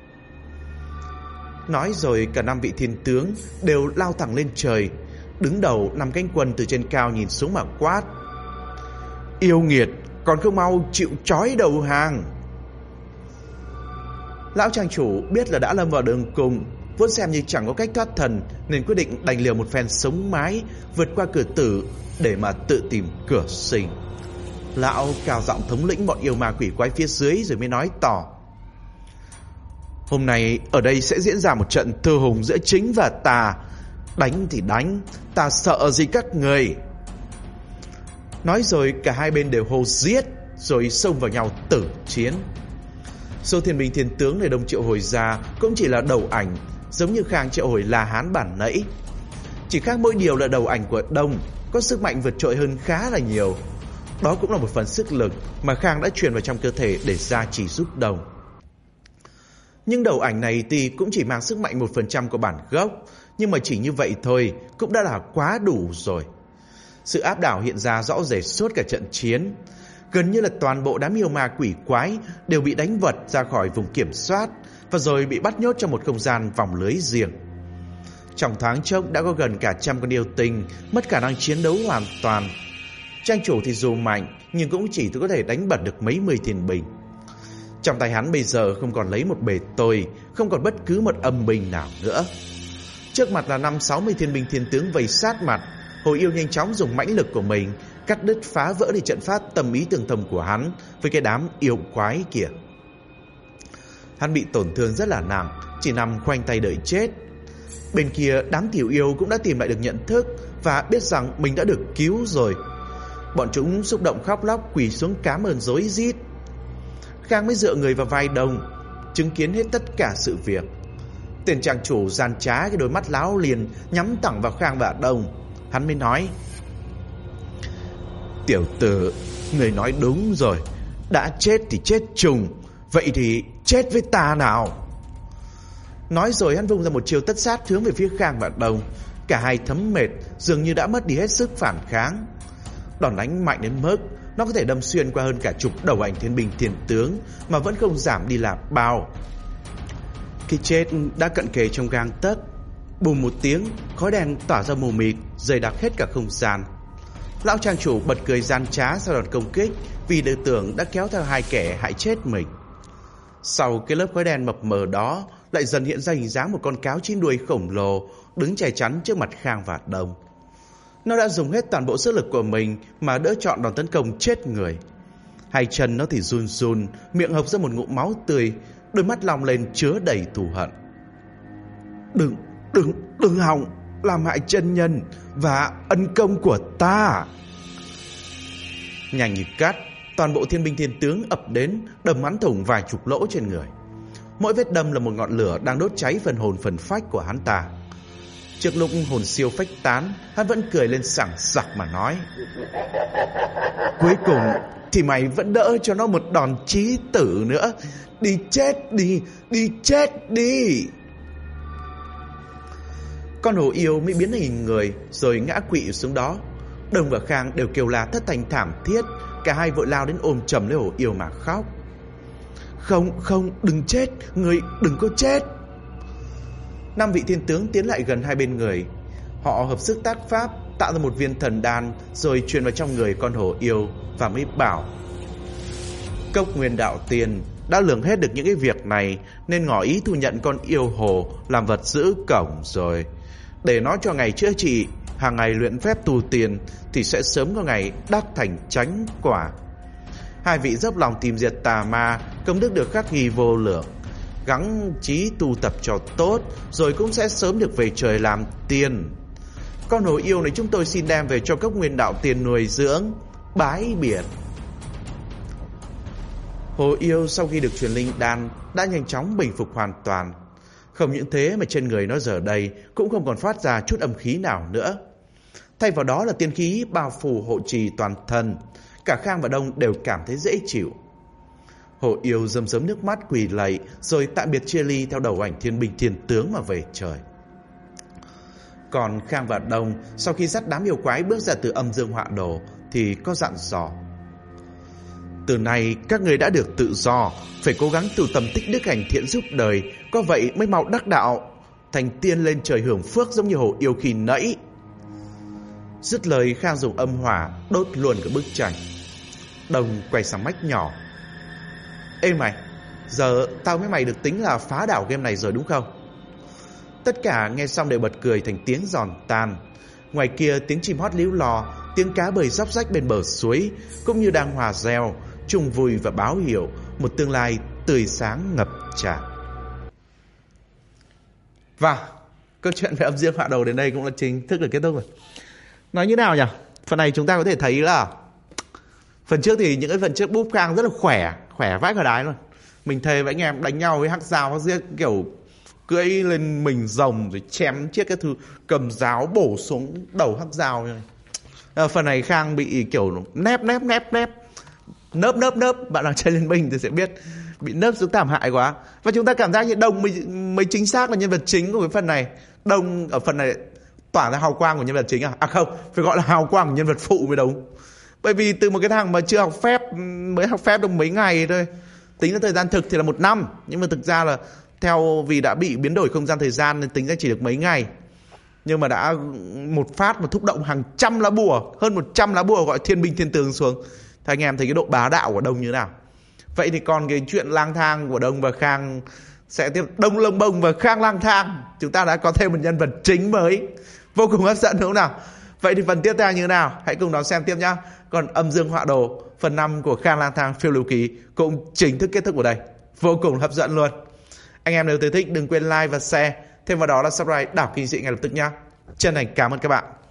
Nói rồi cả 5 vị thiên tướng đều lao thẳng lên trời. Đứng đầu 5 cánh quân từ trên cao nhìn xuống mà quát: Yêu nghiệt, còn không mau chịu trói đầu hàng. Lão trang chủ biết là đã lâm vào đường cùng, vốn xem như chẳng có cách thoát thần, nên quyết định đành liều một phen sống mái, vượt qua cửa tử để mà tự tìm cửa sinh. Lão cao giọng thống lĩnh bọn yêu ma quỷ quái phía dưới rồi mới nói tỏ: Hôm nay ở đây sẽ diễn ra một trận thư hùng giữa chính và tà. Đánh thì đánh, ta sợ gì các người. Nói rồi cả hai bên đều hô giết, rồi xông vào nhau tử chiến. Số thiên binh thiên tướng để Đông triệu hồi ra cũng chỉ là đầu ảnh, giống như Khang triệu hồi La Hán bản nãy. Chỉ khác mỗi điều là đầu ảnh của Đông có sức mạnh vượt trội hơn khá là nhiều. Đó cũng là một phần sức lực mà Khang đã truyền vào trong cơ thể để gia trì giúp Đông. Nhưng đầu ảnh này thì cũng chỉ mang sức mạnh 1% của bản gốc, nhưng mà chỉ như vậy thôi cũng đã là quá đủ rồi. Sự áp đảo hiện ra rõ rệt suốt cả trận chiến. Gần như là toàn bộ đám yêu ma quỷ quái đều bị đánh vật ra khỏi vùng kiểm soát và rồi bị bắt nhốt trong một không gian vòng lưới riêng. Trong thoáng chốc đã có gần cả 100 con yêu tinh mất khả năng chiến đấu hoàn toàn. Trang chủ thì dù mạnh nhưng cũng chỉ có thể đánh bật được mấy mươi thiên binh. Trong tay hắn bây giờ không còn lấy một bề tôi, không còn bất cứ một âm binh nào nữa. Trước mặt là 50-60 thiên binh thiên tướng vây sát mặt. Hồ Yêu nhanh chóng dùng mãnh lực của mình cắt đứt phá vỡ đi trận pháp tâm ý tương thông của hắn với cái đám yêu quái kia. Hắn bị tổn thương rất là nặng, chỉ nằm khoanh tay đợi chết. Bên kia đám tiểu yêu cũng đã tìm lại được nhận thức và biết rằng mình đã được cứu rồi. Bọn chúng xúc động khóc lóc quỳ xuống cám ơn rối rít. Khang mới dựa người vào vai Đông, chứng kiến hết tất cả sự việc. Tên trang chủ gian trá cái đôi mắt láo liền nhắm thẳng vào Khang và Đông. Hắn mới nói: Tiểu tử, người nói đúng rồi. Đã chết thì chết trùng, vậy thì chết với ta nào. Nói rồi hắn vung ra một chiêu tất sát hướng về phía Khang và Đông. Cả hai thấm mệt, dường như đã mất đi hết sức phản kháng. Đòn đánh mạnh đến mức nó có thể đâm xuyên qua hơn cả chục đầu ảnh thiên binh thiên tướng mà vẫn không giảm đi là bao. Cái chết đã cận kề trong gang tấc. Bùm một tiếng, khói đen tỏa ra mù mịt, dày đặc hết cả không gian. Lão trang chủ bật cười gian trá sau đòn công kích, vì tư tưởng đã kéo theo hai kẻ hại chết mình. Sau cái lớp khói đen mập mờ đó lại dần hiện ra hình dáng một con cáo chín đuôi khổng lồ đứng che chắn trước mặt Khang và Đông. Nó đã dùng hết toàn bộ sức lực của mình mà đỡ chọn đòn tấn công chết người. Hai chân nó thì run run, miệng hộc ra một ngụm máu tươi, đôi mắt long lên chứa đầy thù hận. Đừng hòng làm hại chân nhân và ân công của ta. Nhanh như cắt, toàn bộ thiên binh thiên tướng ập đến, đâm hắn thủng vài chục lỗ trên người. Mỗi vết đâm là một ngọn lửa đang đốt cháy phần hồn phần phách của hắn ta. Trước lúc hồn siêu phách tán, hắn vẫn cười lên sảng sặc mà nói: cuối cùng thì mày vẫn đỡ cho nó một đòn chí tử nữa. Đi chết đi, đi chết đi. Con hổ yêu mới biến hình người rồi ngã quỵ xuống đó. Đồng và Khang đều kêu la thất thanh thảm thiết. Cả hai vội lao đến ôm chầm lấy hổ yêu mà khóc. Không, đừng chết, người đừng có chết. 5 vị thiên tướng tiến lại gần hai bên người. Họ hợp sức tác pháp, tạo ra một viên thần đan, rồi truyền vào trong người con hổ yêu và mới bảo: Cốc Nguyên Đạo Tiên đã lường hết được những cái việc này, nên ngỏ ý thu nhận con yêu hồ làm vật giữ cổng rồi. Để nó cho ngày chữa trị, hàng ngày luyện phép tu tiền, thì sẽ sớm có ngày đắc thành chánh quả. Hai vị dốc lòng tìm diệt tà ma, công đức được khắc ghi vô lượng. Gắng chí tu tập cho tốt, rồi cũng sẽ sớm được về trời làm tiên. Con hổ yêu này chúng tôi xin đem về cho Cốc Nguyên Đạo Tiên nuôi dưỡng. Bái biệt. Hổ yêu sau khi được truyền linh đan đã nhanh chóng bình phục hoàn toàn. Không những thế mà trên người nó giờ đây cũng không còn phát ra chút âm khí nào nữa. Thay vào đó là tiên khí bao phủ hộ trì toàn thân. Cả Khang và Đông đều cảm thấy dễ chịu. Hổ yêu rơm rớm nước mắt quỳ lạy, rồi tạm biệt chia ly theo đầu ảnh thiên binh thiên tướng mà về trời. Còn Khang và Đông sau khi dắt đám yêu quái bước ra từ âm dương họa đồ thì có dặn dò: từ nay các người đã được tự do, phải cố gắng tu tâm tích đức hành thiện giúp đời, có vậy mới mau đắc đạo, thành tiên lên trời hưởng phước giống như hổ yêu khi nãy. Dứt lời, Khang dùng âm hỏa đốt luôn cái bức tranh. Đông quay sang Mách nhỏ: ê mày, giờ tao với mày được tính là phá đảo game này rồi đúng không? Tất cả nghe xong đều bật cười thành tiếng giòn tan. Ngoài kia tiếng chim hót líu lò, tiếng cá bơi róc rách bên bờ suối cũng như đang hòa reo, chung vui và báo hiệu một tương lai tươi sáng ngập tràn. Và câu chuyện về âm dương họa đầu đến đây cũng là chính thức được kết thúc rồi. Nói như nào nhỉ? Phần này chúng ta có thể thấy là phần trước thì những cái phần trước búp Khang rất là khỏe vãi cả đái luôn. Mình thề với anh em đánh nhau với hắc dao hắc giết kiểu cưỡi lên mình rồng rồi chém chiếc cái thứ cầm giáo bổ xuống đầu hắc dao. Phần này Khang bị kiểu nép. Bạn nào chơi Liên Minh thì sẽ biết bị nớp xuống thảm hại quá. Và chúng ta cảm giác như Đông mới chính xác là nhân vật chính của cái phần này. Đông ở phần này tỏa ra hào quang của nhân vật chính à? À không, phải gọi là hào quang của nhân vật phụ mới đúng. Bởi vì từ một cái thằng mà chưa học phép, mới học phép được mấy ngày thôi, tính ra thời gian thực thì là 1 năm, nhưng mà thực ra là vì đã bị biến đổi không gian thời gian nên tính ra chỉ được mấy ngày. Nhưng mà đã một phát mà thúc động hàng trăm lá bùa, hơn 100 lá bùa gọi thiên binh thiên tướng xuống. Thì anh em thấy cái độ bá đạo của Đông như thế nào. Vậy thì còn cái chuyện lang thang của Đông và Khang sẽ tiếp. Đông lông bông và Khang lang thang, chúng ta đã có thêm một nhân vật chính mới vô cùng hấp dẫn đúng không nào? Vậy thì phần tiếp theo như thế nào? Hãy cùng đón xem tiếp nhá. Còn âm dương họa đồ phần 5 của Khang lang thang phiêu lưu ký cũng chính thức kết thúc ở đây. Vô cùng hấp dẫn luôn. Anh em nếu thấy thích đừng quên like và share. Thêm vào đó là subscribe Đảo Kinh Dị ngay lập tức nhá. Chân thành cảm ơn các bạn.